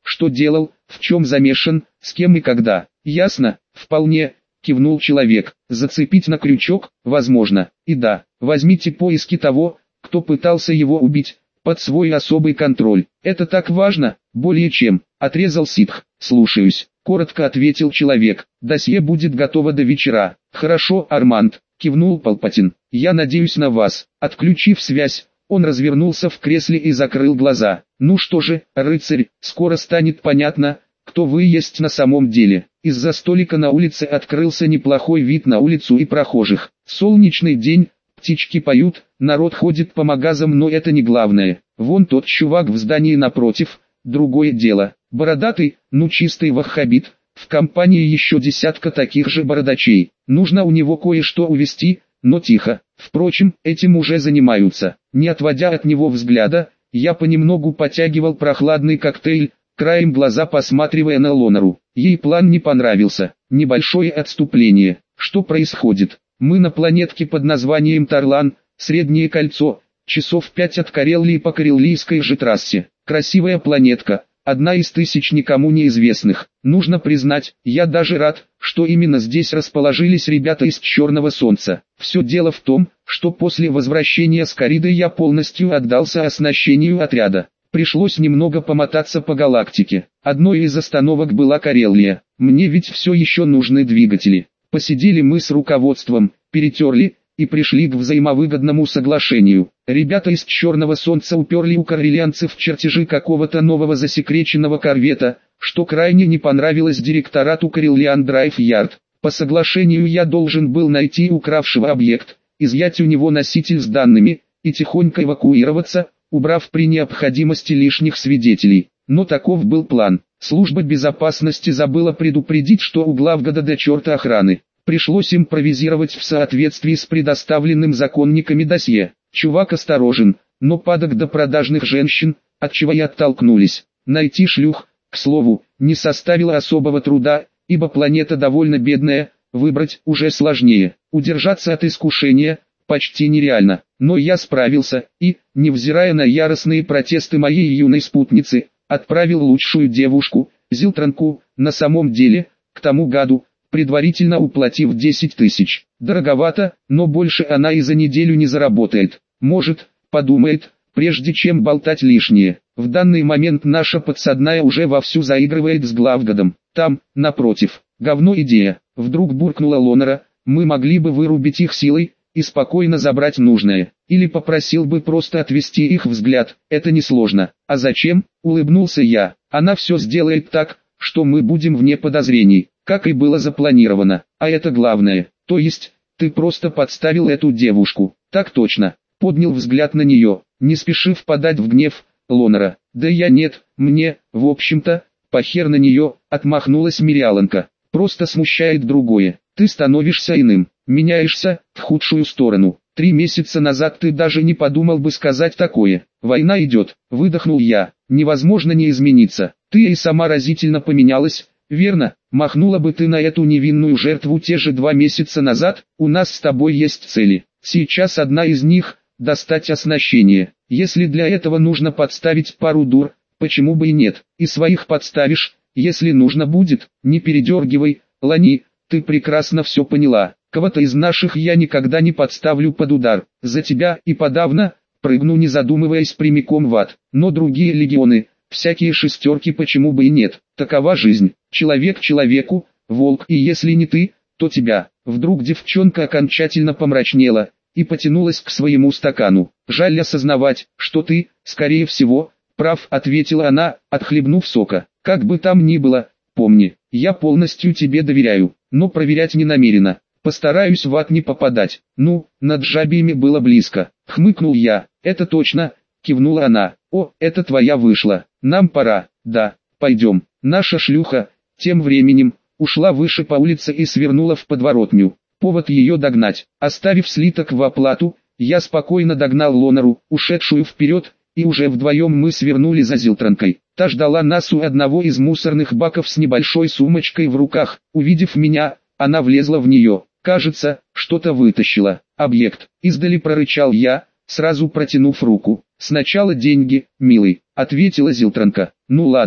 что делал, в чем замешан, с кем и когда. Ясно, вполне, кивнул человек. Зацепить на крючок, возможно, и да, возьмите поиски того, кто пытался его убить, под свой особый контроль. Это так важно, более чем, отрезал ситх. Слушаюсь, коротко ответил человек. Досье будет готово до вечера. Хорошо, Арманд, кивнул Палпатин. Я надеюсь на вас. Отключив связь, он развернулся в кресле и закрыл глаза. Ну что же, рыцарь, скоро станет понятно, кто вы есть на самом деле. Из-за столика на улице открылся неплохой вид на улицу и прохожих. Солнечный день, птички поют, народ ходит по магазам, но это не главное. Вон тот чувак в здании напротив, другое дело. Бородатый, ну чистый ваххабит, в компании еще десятка таких же бородачей. Нужно у него кое-что увести, но тихо. Впрочем, этим уже занимаются. Не отводя от него взгляда, я понемногу потягивал прохладный коктейль, краем глаза посматривая на Лонару. Ей план не понравился. Небольшое отступление. Что происходит? Мы на планетке под названием Тарлан, Среднее кольцо, часов пять от Кареллии по Кареллийской же трассе. Красивая планетка, одна из тысяч никому неизвестных. Нужно признать, я даже рад, что именно здесь расположились ребята из Черного Солнца. Все дело в том, что после возвращения с Кариды я полностью отдался оснащению отряда. Пришлось немного помотаться по галактике. Одной из остановок была Кареллия. Мне ведь все еще нужны двигатели. Посидели мы с руководством, перетерли, и пришли к взаимовыгодному соглашению. Ребята из Черного Солнца уперли у карелианцев чертежи какого-то нового засекреченного корвета, что крайне не понравилось директорату Карелиан Драйв Ярд. По соглашению я должен был найти укравшего объект, изъять у него носитель с данными, и тихонько эвакуироваться, убрав при необходимости лишних свидетелей. Но таков был план. Служба безопасности забыла предупредить, что у главгада до черта охраны. Пришлось импровизировать в соответствии с предоставленным законниками досье. Чувак осторожен, но падок до продажных женщин, от чего и оттолкнулись. Найти шлюх, к слову, не составило особого труда, ибо планета довольно бедная, выбрать уже сложнее. Удержаться от искушения почти нереально, но я справился и, невзирая на яростные протесты моей юной спутницы, отправил лучшую девушку, Зилтранку, на самом деле, к тому гаду, предварительно уплатив десять тысяч. Дороговато, но больше она и за неделю не заработает. Может, подумает, прежде чем болтать лишнее. В данный момент наша подсадная уже вовсю заигрывает с главгадом. Там, напротив, говно идея. Вдруг буркнула Лонара, мы могли бы вырубить их силой и спокойно забрать нужное. Или попросил бы просто отвести их взгляд, это несложно. А зачем? Улыбнулся я. Она все сделает так, что мы будем вне подозрений, как и было запланировано. А это главное. То есть, ты просто подставил эту девушку. Так точно. Поднял взгляд на нее, не спеши впадать в гнев, Лонара. Да я нет, мне, в общем-то, похер на нее, отмахнулась Мириаланка. Просто смущает другое. Ты становишься иным, меняешься, в худшую сторону. Три месяца назад ты даже не подумал бы сказать такое. Война идет, выдохнул я. Невозможно не измениться. Ты и сама разительно поменялась, верно? Махнула бы ты на эту невинную жертву те же два месяца назад. У нас с тобой есть цели. Сейчас одна из них – достать оснащение. Если для этого нужно подставить пару дур, почему бы и нет? И своих подставишь, если нужно будет. Не передергивай, Лани, ты прекрасно все поняла. Кого-то из наших я никогда не подставлю под удар. За тебя и подавно, прыгну не задумываясь прямиком в ад. Но другие легионы, всякие шестерки почему бы и нет. Такова жизнь. Человек человеку, волк, и если не ты, то тебя. Вдруг девчонка окончательно помрачнела и потянулась к своему стакану. Жаль осознавать, что ты, скорее всего, прав, ответила она, отхлебнув сока. Как бы там ни было, помни, я полностью тебе доверяю, но проверять не намерена. Постараюсь в ад не попадать. Ну, над жабиями было близко. Хмыкнул я. Это точно, кивнула она. О, это твоя вышла. Нам пора. Да, пойдем. Наша шлюха, тем временем, ушла выше по улице и свернула в подворотню. Повод ее догнать. Оставив слиток в оплату, я спокойно догнал Лонару, ушедшую вперед, и уже вдвоем мы свернули за Зилтранкой. Та ждала нас у одного из мусорных баков с небольшой сумочкой в руках. Увидев меня, она влезла в нее. Кажется, что-то вытащила. Объект. Издали прорычал я, сразу протянув руку. Сначала деньги, милый, ответила Зилтранка. Ну ладно,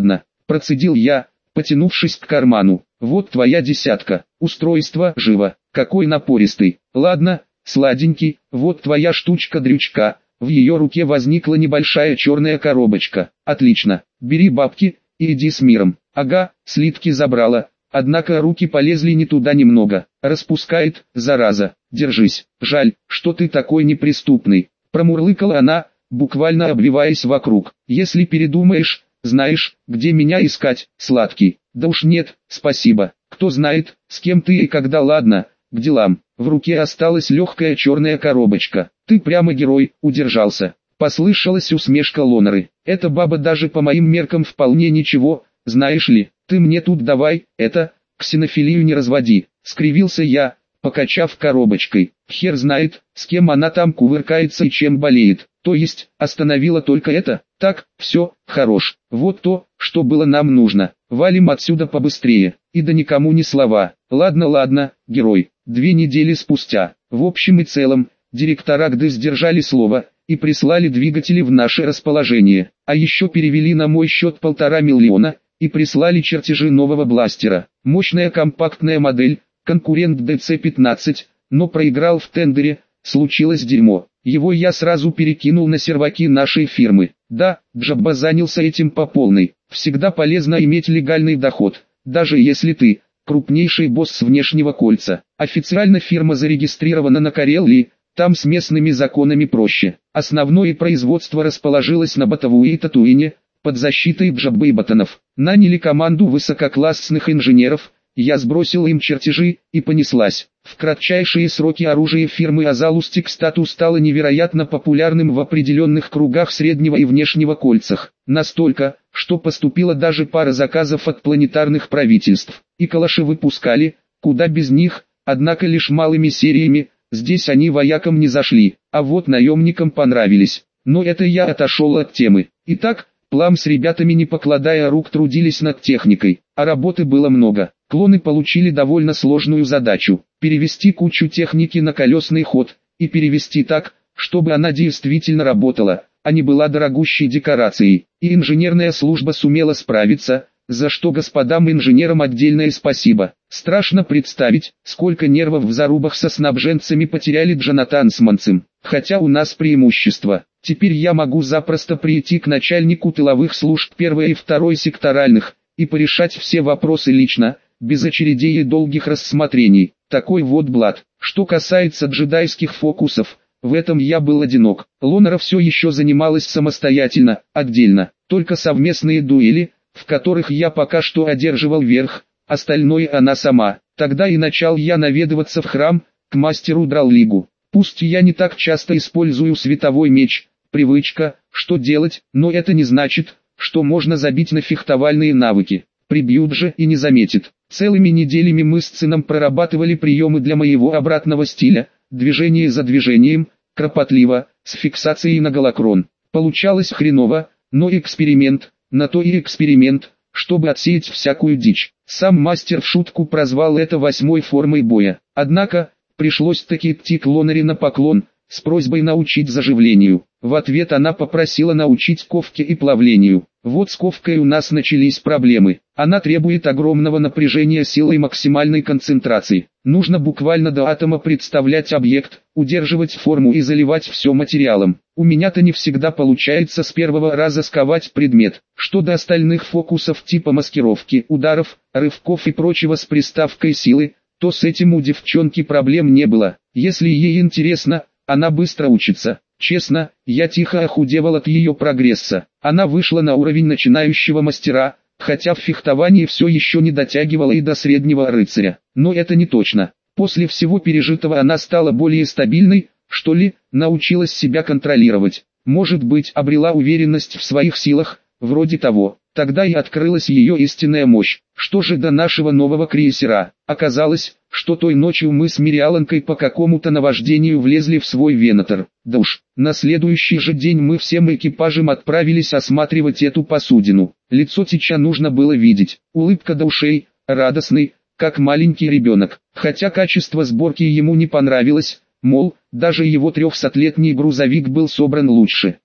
процедил я, потянувшись к карману. Вот твоя десятка. Устройство живо. Какой напористый. Ладно, сладенький, вот твоя штучка-дрючка. В ее руке возникла небольшая черная коробочка. Отлично. Бери бабки и иди с миром. Ага, слитки забрала. Однако руки полезли не туда немного. Распускает, зараза. Держись. Жаль, что ты такой неприступный. Промурлыкала она, буквально обвиваясь вокруг. Если передумаешь, знаешь, где меня искать, сладкий. Да уж нет, спасибо. Кто знает, с кем ты и когда. Ладно, к делам. В руке осталась легкая черная коробочка. Ты прямо герой, удержался. Послышалась усмешка Лонары. Эта баба даже по моим меркам вполне ничего, знаешь ли. Ты мне тут давай, это, ксенофилию не разводи. Скривился я, покачав коробочкой. Хер знает, с кем она там кувыркается и чем болеет. То есть, остановила только это? Так, все, хорош. Вот то, что было нам нужно. Валим отсюда побыстрее. И да никому ни слова. Ладно, ладно, герой. Две недели спустя. В общем и целом, директора ГД сдержали слово и прислали двигатели в наше расположение. А еще перевели на мой счет полтора миллиона и прислали чертежи нового бластера. Мощная компактная модель, конкурент ди си пятнадцать, но проиграл в тендере, случилось дерьмо. Его я сразу перекинул на серваки нашей фирмы. Да, Джабба занялся этим по полной. Всегда полезно иметь легальный доход, даже если ты крупнейший босс внешнего кольца. Официально фирма зарегистрирована на Карелии, там с местными законами проще. Основное производство расположилось на Батавуе и Татуине, под защитой Джаббы и Батанов. Наняли команду высококлассных инженеров, я сбросил им чертежи, и понеслась. В кратчайшие сроки оружие фирмы Азалустик статус стало невероятно популярным в определенных кругах среднего и внешнего кольцах. Настолько, что поступила даже пара заказов от планетарных правительств. И калаши выпускали, куда без них, однако лишь малыми сериями, здесь они воякам не зашли, а вот наемникам понравились. Но это я отошел от темы. Итак, Плам с ребятами не покладая рук трудились над техникой, а работы было много. Клоны получили довольно сложную задачу – перевести кучу техники на колесный ход, и перевести так, чтобы она действительно работала, а не была дорогущей декорацией. И инженерная служба сумела справиться, за что господам инженерам отдельное спасибо. Страшно представить, сколько нервов в зарубах со снабженцами потеряли Джонатан с Манцем. Хотя у нас преимущество. Теперь я могу запросто прийти к начальнику тыловых служб первой и второй секторальных, и порешать все вопросы лично, без очередей и долгих рассмотрений. Такой вот блат. Что касается джедайских фокусов, в этом я был одинок. Лонара все еще занималась самостоятельно, отдельно. Только совместные дуэли, в которых я пока что одерживал верх, остальное она сама. Тогда и начал я наведываться в храм, к мастеру Драллигу. Пусть я не так часто использую световой меч, привычка, что делать, но это не значит, что можно забить на фехтовальные навыки. Прибьют же и не заметит. Целыми неделями мы с сыном прорабатывали приемы для моего обратного стиля, движение за движением, кропотливо, с фиксацией на голокрон. Получалось хреново, но эксперимент, на то и эксперимент, чтобы отсеять всякую дичь. Сам мастер в шутку прозвал это восьмой формой боя. Однако, пришлось таки идти к Лонаре на поклон, с просьбой научить заживлению. В ответ она попросила научить ковке и плавлению. Вот с ковкой у нас начались проблемы. Она требует огромного напряжения силы и максимальной концентрации. Нужно буквально до атома представлять объект, удерживать форму и заливать все материалом. У меня-то не всегда получается с первого раза сковать предмет. Что до остальных фокусов типа маскировки, ударов, рывков и прочего с приставкой силы, то с этим у девчонки проблем не было. Если ей интересно, она быстро учится. Честно, я тихо охудевал от ее прогресса. Она вышла на уровень начинающего мастера, хотя в фехтовании все еще не дотягивала и до среднего рыцаря. Но это не точно. После всего пережитого она стала более стабильной, что ли, научилась себя контролировать. Может быть, обрела уверенность в своих силах, вроде того. Тогда и открылась ее истинная мощь. Что же до нашего нового крейсера? Оказалось, что той ночью мы с Мириаланкой по какому-то наваждению влезли в свой венатор. Да уж, на следующий же день мы всем экипажем отправились осматривать эту посудину. Лицо Тича нужно было видеть. Улыбка до ушей, радостный, как маленький ребенок. Хотя качество сборки ему не понравилось, мол, даже его трехсотлетний грузовик был собран лучше.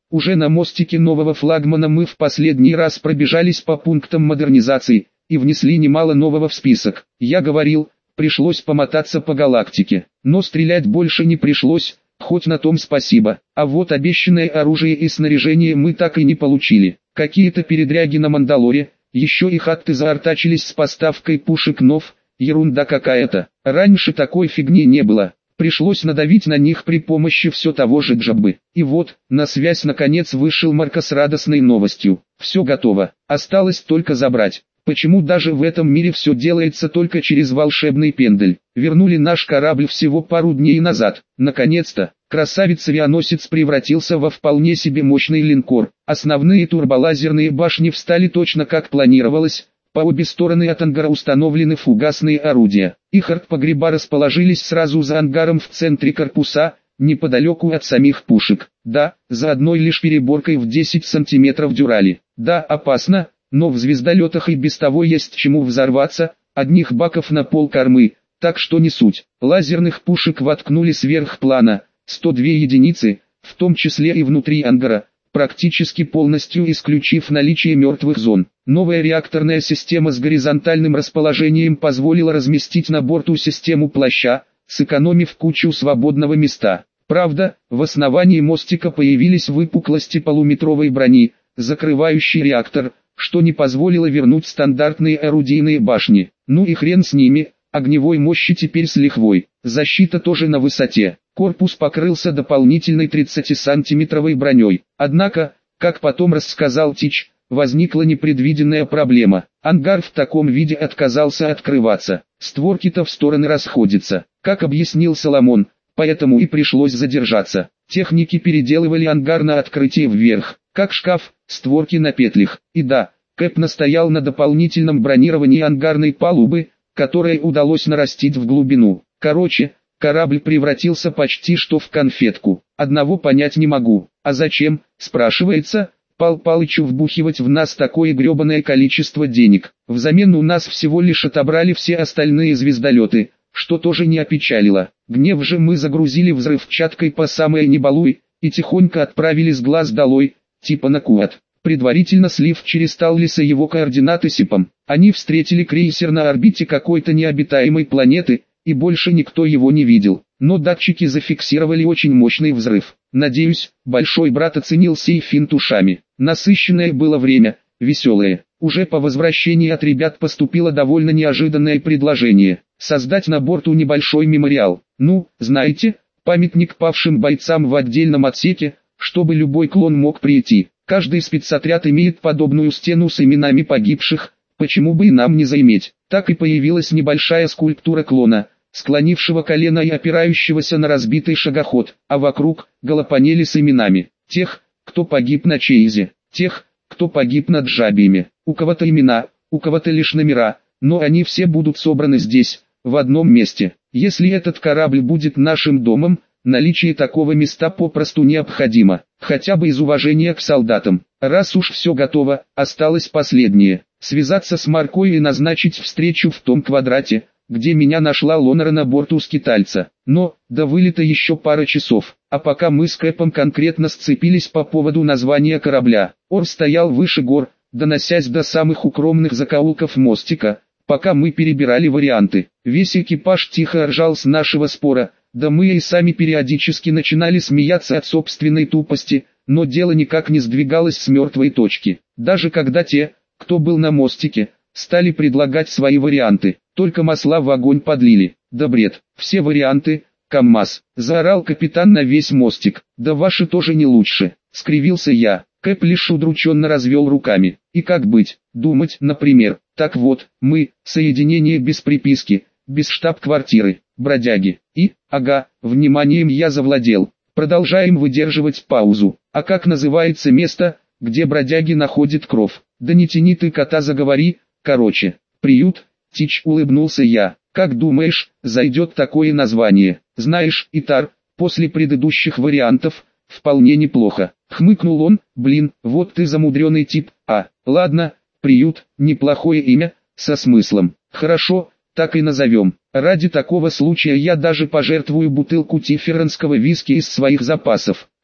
Уже на мостике нового флагмана мы в последний раз пробежались по пунктам модернизации и внесли немало нового в список. Я говорил, пришлось помотаться по галактике, но стрелять больше не пришлось, хоть на том спасибо. А вот обещанное оружие и снаряжение мы так и не получили. Какие-то передряги на Мандалоре, еще и хатты заортачились с поставкой пушек нов, ерунда какая-то. Раньше такой фигни не было. Пришлось надавить на них при помощи все того же Джаббы. И вот, на связь наконец вышел Марко с радостной новостью. Все готово, осталось только забрать. Почему даже в этом мире все делается только через волшебный пендель? Вернули наш корабль всего пару дней назад. Наконец-то, красавец-авианосец превратился во вполне себе мощный линкор. Основные турболазерные башни встали точно как планировалось. По обе стороны от ангара установлены фугасные орудия. Их артпогреба расположились сразу за ангаром в центре корпуса, неподалеку от самих пушек. Да, за одной лишь переборкой в десять сантиметров дюрали. Да, опасно, но в звездолетах и без того есть чему взорваться, одних баков на пол кормы, так что не суть. Лазерных пушек воткнули сверх плана, сто две единицы, в том числе и внутри ангара, практически полностью исключив наличие мертвых зон. Новая реакторная система с горизонтальным расположением позволила разместить на борту систему плаща, сэкономив кучу свободного места. Правда, в основании мостика появились выпуклости полуметровой брони, закрывающие реактор, что не позволило вернуть стандартные орудийные башни. Ну и хрен с ними, огневой мощи теперь с лихвой. Защита тоже на высоте. Корпус покрылся дополнительной тридцатисантиметровой броней. Однако, как потом рассказал Тич, возникла непредвиденная проблема. Ангар в таком виде отказался открываться. Створки-то в стороны расходятся. Как объяснил Соломон, поэтому и пришлось задержаться. Техники переделывали ангар на открытие вверх, как шкаф, створки на петлях. И да, Кэп настоял на дополнительном бронировании ангарной палубы, которое удалось нарастить в глубину. Короче, корабль превратился почти что в конфетку. Одного понять не могу. А зачем, спрашивается, Пал Палычу вбухивать в нас такое гребаное количество денег? Взамен у нас всего лишь отобрали все остальные звездолеты, что тоже не опечалило. Гнев же мы загрузили взрывчаткой по самое не балуй, и тихонько отправили с глаз долой, типа на Куат. Предварительно слив через Таллиса его координаты СИПом, они встретили крейсер на орбите какой-то необитаемой планеты, и больше никто его не видел. Но датчики зафиксировали очень мощный взрыв. Надеюсь, большой брат оценил сей финт ушами. Насыщенное было время, веселое. Уже по возвращении от ребят поступило довольно неожиданное предложение. Создать на борту небольшой мемориал. Ну, знаете, памятник павшим бойцам в отдельном отсеке, чтобы любой клон мог прийти. Каждый спецотряд имеет подобную стену с именами погибших, почему бы и нам не заиметь. Так и появилась небольшая скульптура клона, склонившего колено и опирающегося на разбитый шагоход, а вокруг – голопанели с именами тех, кто погиб на Чейзе, тех, кто погиб над Джабиями. У кого-то имена, у кого-то лишь номера, но они все будут собраны здесь, в одном месте. Если этот корабль будет нашим домом, наличие такого места попросту необходимо, хотя бы из уважения к солдатам. Раз уж все готово, осталось последнее – связаться с Маркой и назначить встречу в том квадрате, где меня нашла Лонера на борту скитальца. Но, до вылета еще пара часов, а пока мы с Кэпом конкретно сцепились по поводу названия корабля. Ор стоял выше гор, доносясь до самых укромных закоулков мостика, пока мы перебирали варианты. Весь экипаж тихо ржал с нашего спора, да мы и сами периодически начинали смеяться от собственной тупости, но дело никак не сдвигалось с мертвой точки. Даже когда те, кто был на мостике, стали предлагать свои варианты, только масла в огонь подлили. Да бред, все варианты, КамАЗ, заорал капитан на весь мостик. Да ваши тоже не лучше, скривился я. Кэп лишь удрученно развел руками. И как быть, думать, например. Так вот, мы, соединение без приписки, без штаб-квартиры, бродяги. И, ага, вниманием я завладел. Продолжаем выдерживать паузу. А как называется место, где бродяги находят кров? Да не тяни ты кота, заговори. Короче, приют. Тич, улыбнулся я. Как думаешь, зайдет такое название? Знаешь, Итар, после предыдущих вариантов, вполне неплохо. Хмыкнул он. Блин, вот ты замудренный тип. А, ладно, приют, неплохое имя, со смыслом. Хорошо, так и назовем. Ради такого случая я даже пожертвую бутылку тиференского виски из своих запасов.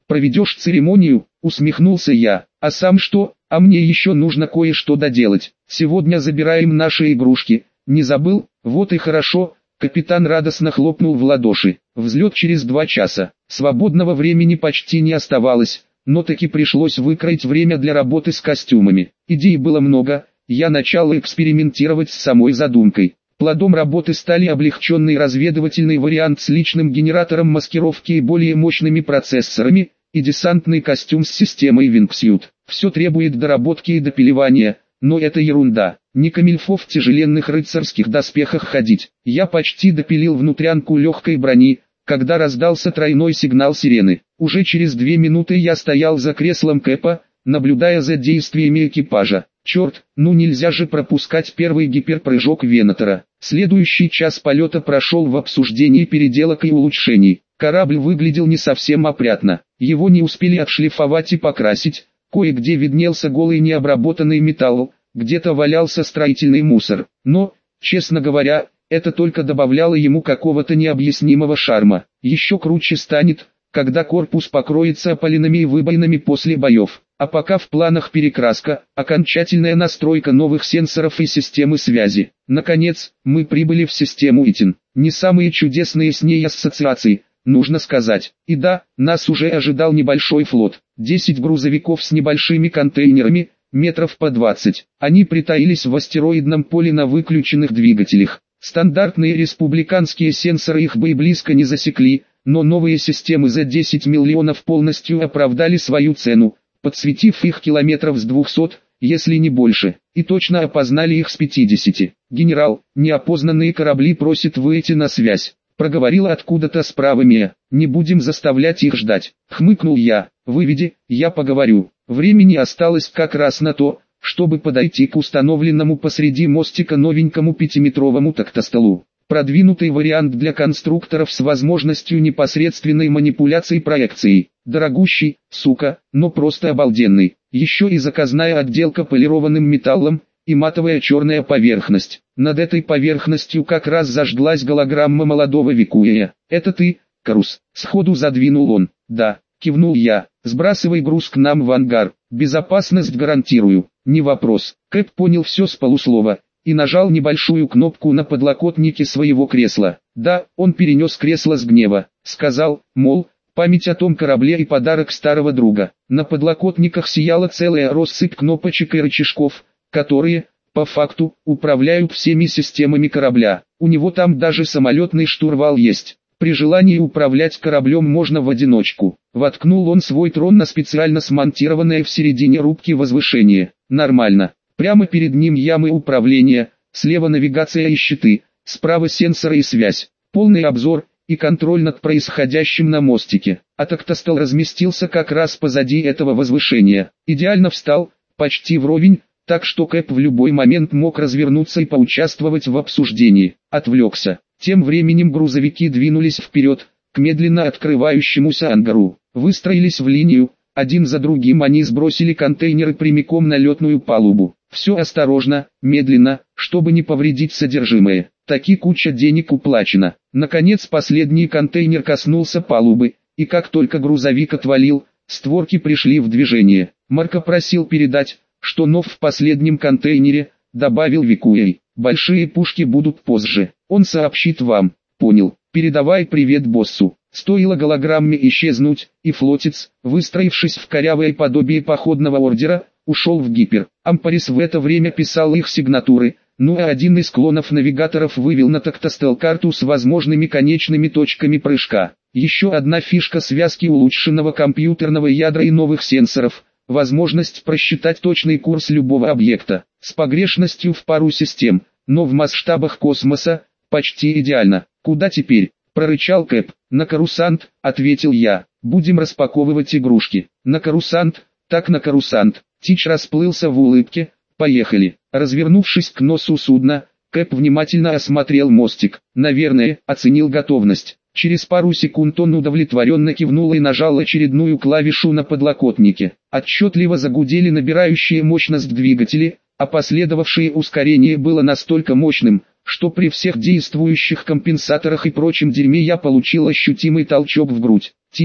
Проведешь церемонию, усмехнулся я. А сам что? А мне еще нужно кое-что доделать. Сегодня забираем наши игрушки. Не забыл? Вот и хорошо. Капитан радостно хлопнул в ладоши. Взлет через два часа. Свободного времени почти не оставалось, но таки пришлось выкроить время для работы с костюмами. Идей было много, я начал экспериментировать с самой задумкой. Плодом работы стали облегченный разведывательный вариант с личным генератором маскировки и более мощными процессорами, и десантный костюм с системой Wingsuit. Все требует доработки и допиливания, но это ерунда. Не камильфо в тяжеленных рыцарских доспехах ходить. Я почти допилил внутрянку легкой брони, когда раздался тройной сигнал сирены. Уже через две минуты я стоял за креслом Кэпа, наблюдая за действиями экипажа. Черт, ну нельзя же пропускать первый гиперпрыжок Венатора. Следующий час полета прошел в обсуждении переделок и улучшений. Корабль выглядел не совсем опрятно. Его не успели отшлифовать и покрасить. Кое-где виднелся голый необработанный металл, где-то валялся строительный мусор. Но, честно говоря, это только добавляло ему какого-то необъяснимого шарма. Еще круче станет, когда корпус покроется опалинами и выбоинами после боев. А пока в планах перекраска, окончательная настройка новых сенсоров и системы связи. Наконец, мы прибыли в систему Итин. Не самые чудесные с ней ассоциации, нужно сказать. И да, нас уже ожидал небольшой флот. десять грузовиков с небольшими контейнерами, метров по двадцать. Они притаились в астероидном поле на выключенных двигателях. Стандартные республиканские сенсоры их бы и близко не засекли, но новые системы за десять миллионов полностью оправдали свою цену, подсветив их километров с двухсот, если не больше, и точно опознали их с пятидесяти. «Генерал, неопознанные корабли просят выйти на связь», — проговорила откуда-то справа Мия. «Не будем заставлять их ждать», — хмыкнул я. «Выведи, я поговорю». Времени осталось как раз на то, чтобы подойти к установленному посреди мостика новенькому пятиметровому тактостолу. Продвинутый вариант для конструкторов с возможностью непосредственной манипуляции проекцией. Дорогущий, сука, но просто обалденный. Еще и заказная отделка полированным металлом, и матовая черная поверхность. Над этой поверхностью как раз зажглась голограмма молодого Викуэя. «Это ты, Карус?» — сходу задвинул он. «Да», — кивнул я. «Сбрасывай груз к нам в ангар. Безопасность гарантирую». «Не вопрос». Кэп понял все с полуслова и нажал небольшую кнопку на подлокотнике своего кресла. Да, он перенес кресло с гнева. Сказал, мол, память о том корабле и подарок старого друга. На подлокотниках сияла целая россыпь кнопочек и рычажков, которые, по факту, управляют всеми системами корабля. У него там даже самолетный штурвал есть. При желании управлять кораблем можно в одиночку. Воткнул он свой трон на специально смонтированное в середине рубки возвышение. Нормально. Прямо перед ним ямы управления, слева навигация и щиты, справа сенсоры и связь, полный обзор и контроль над происходящим на мостике. А тактостол разместился как раз позади этого возвышения. Идеально встал, почти вровень, так что Кэп в любой момент мог развернуться и поучаствовать в обсуждении. Отвлекся. Тем временем грузовики двинулись вперед, к медленно открывающемуся ангару. Выстроились в линию, один за другим они сбросили контейнеры прямиком на летную палубу. Все осторожно, медленно, чтобы не повредить содержимое. Таки куча денег уплачена. Наконец последний контейнер коснулся палубы, и как только грузовик отвалил, створки пришли в движение. Марко просил передать, что нов в последнем контейнере, добавил Викуэй. Большие пушки будут позже. Он сообщит вам. Понял. Передавай привет боссу. Стоило голограмме исчезнуть, и флотец, выстроившись в корявое подобие походного ордера, ушел в гипер. Ампарис в это время писал их сигнатуры, ну а один из клонов навигаторов вывел на тактостел карту с возможными конечными точками прыжка. Еще одна фишка связки улучшенного компьютерного ядра и новых сенсоров – возможность просчитать точный курс любого объекта, с погрешностью в пару систем, но в масштабах космоса – почти идеально. «Куда теперь?» – прорычал Кэп. «На Карусант», – ответил я. «Будем распаковывать игрушки». «На Карусант, так на Карусант». Тич расплылся в улыбке. «Поехали». Развернувшись к носу судна, Кэп внимательно осмотрел мостик. Наверное, оценил готовность. Через пару секунд он удовлетворенно кивнул и нажал очередную клавишу на подлокотнике. Отчетливо загудели набирающие мощность двигатели, а последовавшее ускорение было настолько мощным, что при всех действующих компенсаторах и прочем дерьме я получил ощутимый толчок в грудь. «Тич,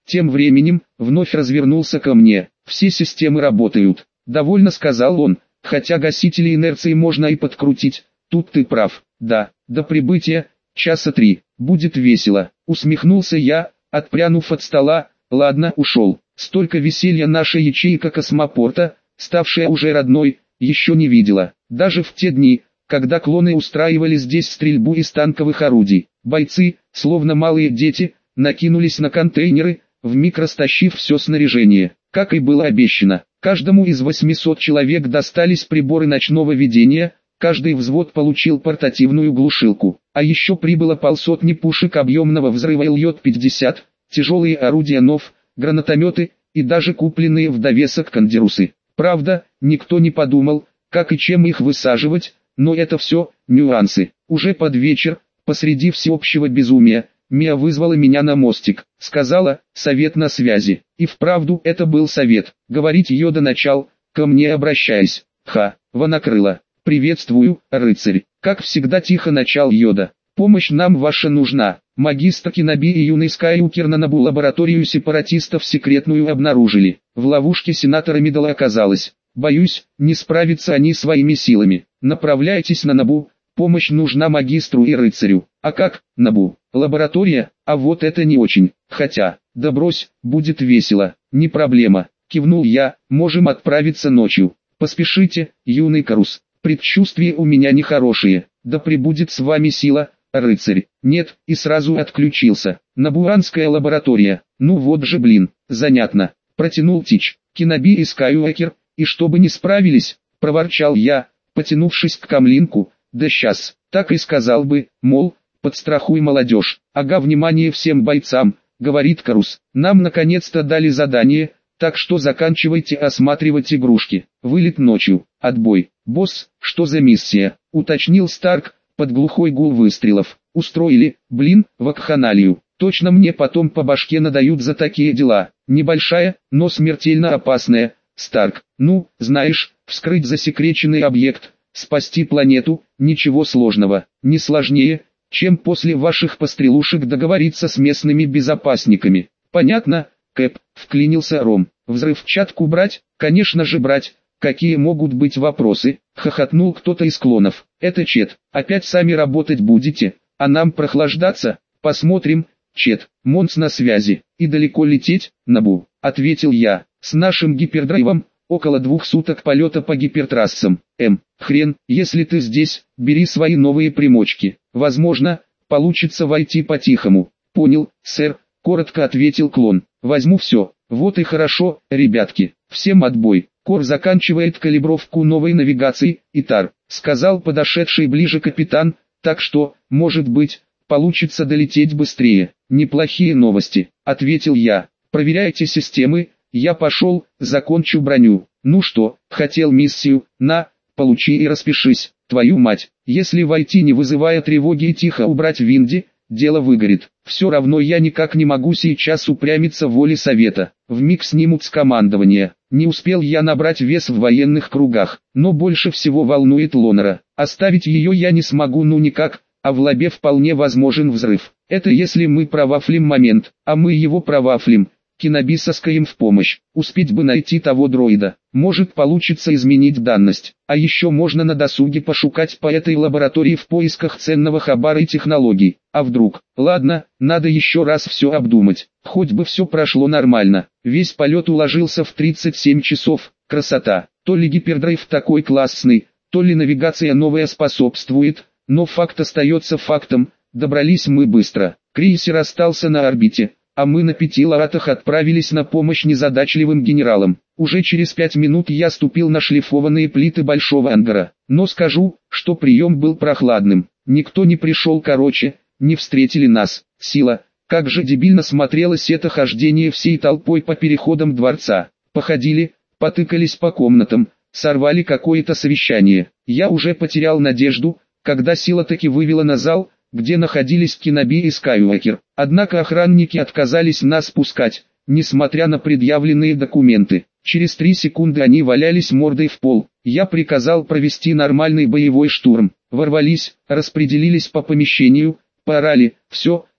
Тем временем, вновь развернулся ко мне. Все системы работают. Довольно сказал он, хотя гасители инерции можно и подкрутить. Тут ты прав. Да, до прибытия, часа три, будет весело. Усмехнулся я, отпрянув от стола. Ладно, ушел. Столько веселья наша ячейка космопорта, ставшая уже родной, еще не видела. Даже в те дни, когда клоны устраивали здесь стрельбу из танковых орудий. Бойцы, словно малые дети, накинулись на контейнеры, вмиг растащив все снаряжение. Как и было обещано, каждому из восьмисот человек достались приборы ночного видения, каждый взвод получил портативную глушилку. А еще прибыло полсотни пушек объемного взрыва Эл Й пятьдесят, тяжелые орудия НОВ, гранатометы и даже купленные в довесок кондирусы. Правда, никто не подумал, как и чем их высаживать, но это все нюансы. Уже под вечер, посреди всеобщего безумия, Мия вызвала меня на мостик, сказала: «Совет на связи». И вправду это был совет. Говорить Йода начал, ко мне обращаясь. Ха, вонакрыло. «Приветствую, рыцарь». Как всегда тихо начал Йода. «Помощь нам ваша нужна. Магистр Киноби и юный Скайуокер на Набу лабораторию сепаратистов секретную обнаружили. В ловушке сенатора Мидала оказалось. Боюсь, не справятся они своими силами. Направляйтесь на Набу. Помощь нужна магистру и рыцарю». А как, Набу? Лаборатория? А вот это не очень. Хотя, да брось, будет весело. Не проблема. Кивнул я, можем отправиться ночью. Поспешите, юный Карус. Предчувствия у меня нехорошие. Да пребудет с вами сила, рыцарь. Нет, и сразу отключился. Набуанская лаборатория. Ну вот же блин, занятно. Протянул Тич, Киноби и Скайуокер. И чтобы не справились, проворчал я, потянувшись к камлинку. Да сейчас, так и сказал бы, мол, подстрахуй молодежь. Ага, внимание всем бойцам, говорит Карус. Нам наконец-то дали задание, так что заканчивайте осматривать игрушки. Вылет ночью, отбой. Босс, что за миссия? Уточнил Старк, под глухой гул выстрелов. Устроили, блин, вакханалию. Точно мне потом по башке надают за такие дела. Небольшая, но смертельно опасная. Старк, ну, знаешь, вскрыть засекреченный объект, спасти планету, ничего сложного. Не сложнее, чем после ваших пострелушек договориться с местными безопасниками. Понятно, Кэп, вклинился Ром. Взрывчатку брать? Конечно же брать. Какие могут быть вопросы? Хохотнул кто-то из клонов. Это Чет. Опять сами работать будете, а нам прохлаждаться? Посмотрим. Чет, Монс на связи. И далеко лететь, Набу? Ответил я. С нашим гипердрайвом, около двух суток полета по гипертрассам. М, хрен, если ты здесь, бери свои новые примочки. Возможно, получится войти по-тихому. Понял, сэр, коротко ответил клон. Возьму все. Вот и хорошо, ребятки. Всем отбой. Кор заканчивает калибровку новой навигации, Итар, сказал подошедший ближе капитан, так что, может быть, получится долететь быстрее. Неплохие новости, ответил я. Проверяйте системы, я пошел, закончу броню. Ну что, хотел миссию, на, получи и распишись. Твою мать, если войти не вызывая тревоги и тихо убрать винди, дело выгорит. Все равно я никак не могу сейчас упрямиться в воле совета. Вмиг снимут с командования. Не успел я набрать вес в военных кругах, но больше всего волнует Лонера. Оставить ее я не смогу ну никак, а в лобе вполне возможен взрыв. Это если мы провафлим момент, а мы его провафлим. Киноби соскаем в помощь. Успеть бы найти того дроида. Может получится изменить данность. А еще можно на досуге пошукать по этой лаборатории в поисках ценного хабара и технологий. А вдруг? Ладно, надо еще раз все обдумать. Хоть бы все прошло нормально. Весь полет уложился в тридцать семь часов. Красота. То ли гипердрайв такой классный, то ли навигация новая способствует. Но факт остается фактом. Добрались мы быстро. Крейсер остался на орбите. А мы на пяти ларатах отправились на помощь незадачливым генералам. Уже через пять минут я ступил на шлифованные плиты большого ангара. Но скажу, что прием был прохладным. Никто не пришел короче, не встретили нас. Сила, как же дебильно смотрелось это хождение всей толпой по переходам дворца. Походили, потыкались по комнатам, сорвали какое-то совещание. Я уже потерял надежду, когда сила таки вывела на зал, где находились Киноби и Скайуокер. Однако охранники отказались нас пускать, несмотря на предъявленные документы. Через три секунды они валялись мордой в пол. Я приказал провести нормальный боевой штурм. Ворвались, распределились по помещению, поорали: «Все,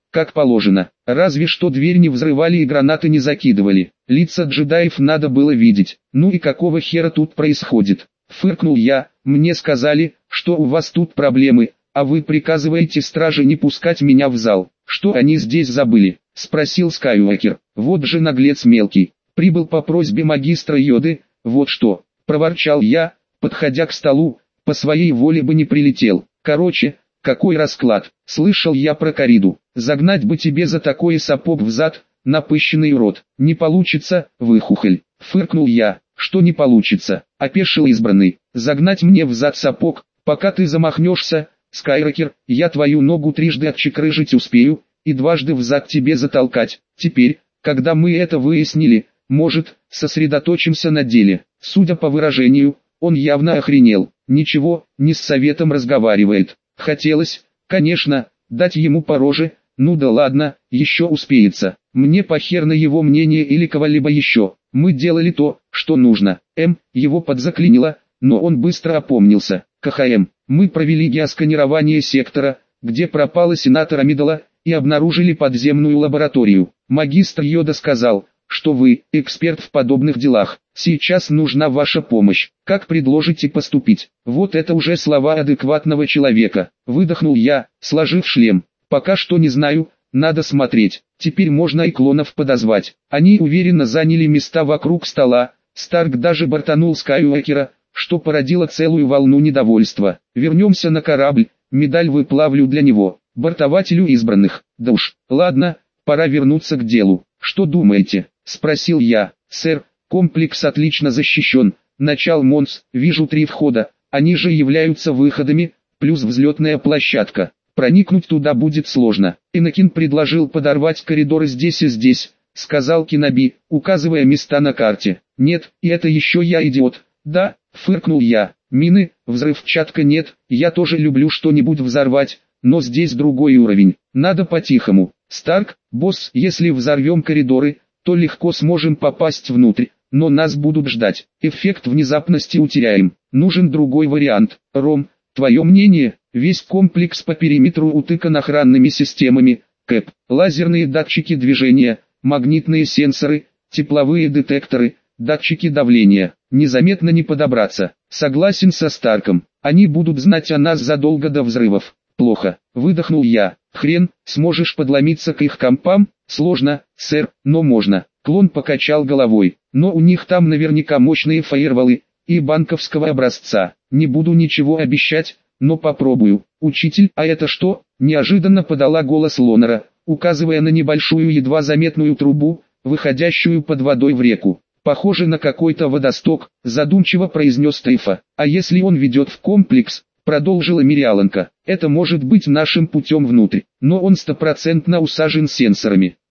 как положено. Разве что дверь не взрывали и гранаты не закидывали. Лица джедаев надо было видеть. Ну и какого хера тут происходит? Фыркнул я. Мне сказали, что у вас тут проблемы, а вы приказываете страже не пускать меня в зал. Что они здесь забыли? Спросил Скайуокер. Вот же наглец мелкий. Прибыл по просьбе магистра Йоды, вот что. Проворчал я, подходя к столу, по своей воле бы не прилетел. Короче, какой расклад? Слышал я про кориду. Загнать бы тебе за такой сапог в зад, напыщенный урод. Не получится, выхухоль. Фыркнул я. Что не получится? Опешил избранный. Загнать мне в зад сапог, пока ты замахнешься, Скайрокер, я твою ногу трижды отчекрыжить успею, и дважды в зад тебе затолкать. Теперь, когда мы это выяснили, может, сосредоточимся на деле. Судя по выражению, он явно охренел. Ничего, не с советом разговаривает. Хотелось, конечно, дать ему по роже, ну да ладно, еще успеется. Мне похер на его мнение или кого-либо еще. Мы делали то, что нужно. М, его подзаклинило, но он быстро опомнился. КХМ, мы провели геосканирование сектора, где пропала сенатор Амидала, и обнаружили подземную лабораторию. Магистр Йода сказал, что вы, эксперт в подобных делах. Сейчас нужна ваша помощь. Как предложите поступить? Вот это уже слова адекватного человека. Выдохнул я, сложив шлем. Пока что не знаю, надо смотреть. Теперь можно и клонов подозвать. Они уверенно заняли места вокруг стола. Старк даже бортанул Скайуокера, что породило целую волну недовольства. Вернемся на корабль, медаль выплавлю для него, бортователю избранных. Да уж, ладно, пора вернуться к делу. Что думаете? Спросил я. Сэр, комплекс отлично защищен. Начал Монс, вижу три входа, они же являются выходами, плюс взлетная площадка. Проникнуть туда будет сложно. Энакин предложил подорвать коридоры здесь и здесь, сказал Киноби, указывая места на карте. Нет, и это еще я идиот. Да, фыркнул я. Мины, взрывчатка нет, я тоже люблю что-нибудь взорвать, но здесь другой уровень. Надо по-тихому. Старк, босс, если взорвем коридоры, то легко сможем попасть внутрь, но нас будут ждать. Эффект внезапности утеряем. Нужен другой вариант. Ром, твое мнение? Весь комплекс по периметру утыкан охранными системами, КЭП, лазерные датчики движения, магнитные сенсоры, тепловые детекторы, датчики давления. Незаметно не подобраться. Согласен со Старком. Они будут знать о нас задолго до взрывов. Плохо. Выдохнул я. Хрен, сможешь подломиться к их компам? Сложно, сэр, но можно. Клон покачал головой. Но у них там наверняка мощные фаерволы, и банковского образца. Не буду ничего обещать, но попробую. Учитель, а это что? Неожиданно подала голос Лонера, указывая на небольшую едва заметную трубу, выходящую под водой в реку. Похоже на какой-то водосток, задумчиво произнес Трифа. А если он ведет в комплекс? Продолжила Мириаланка. Это может быть нашим путем внутрь, но он стопроцентно усажен сенсорами.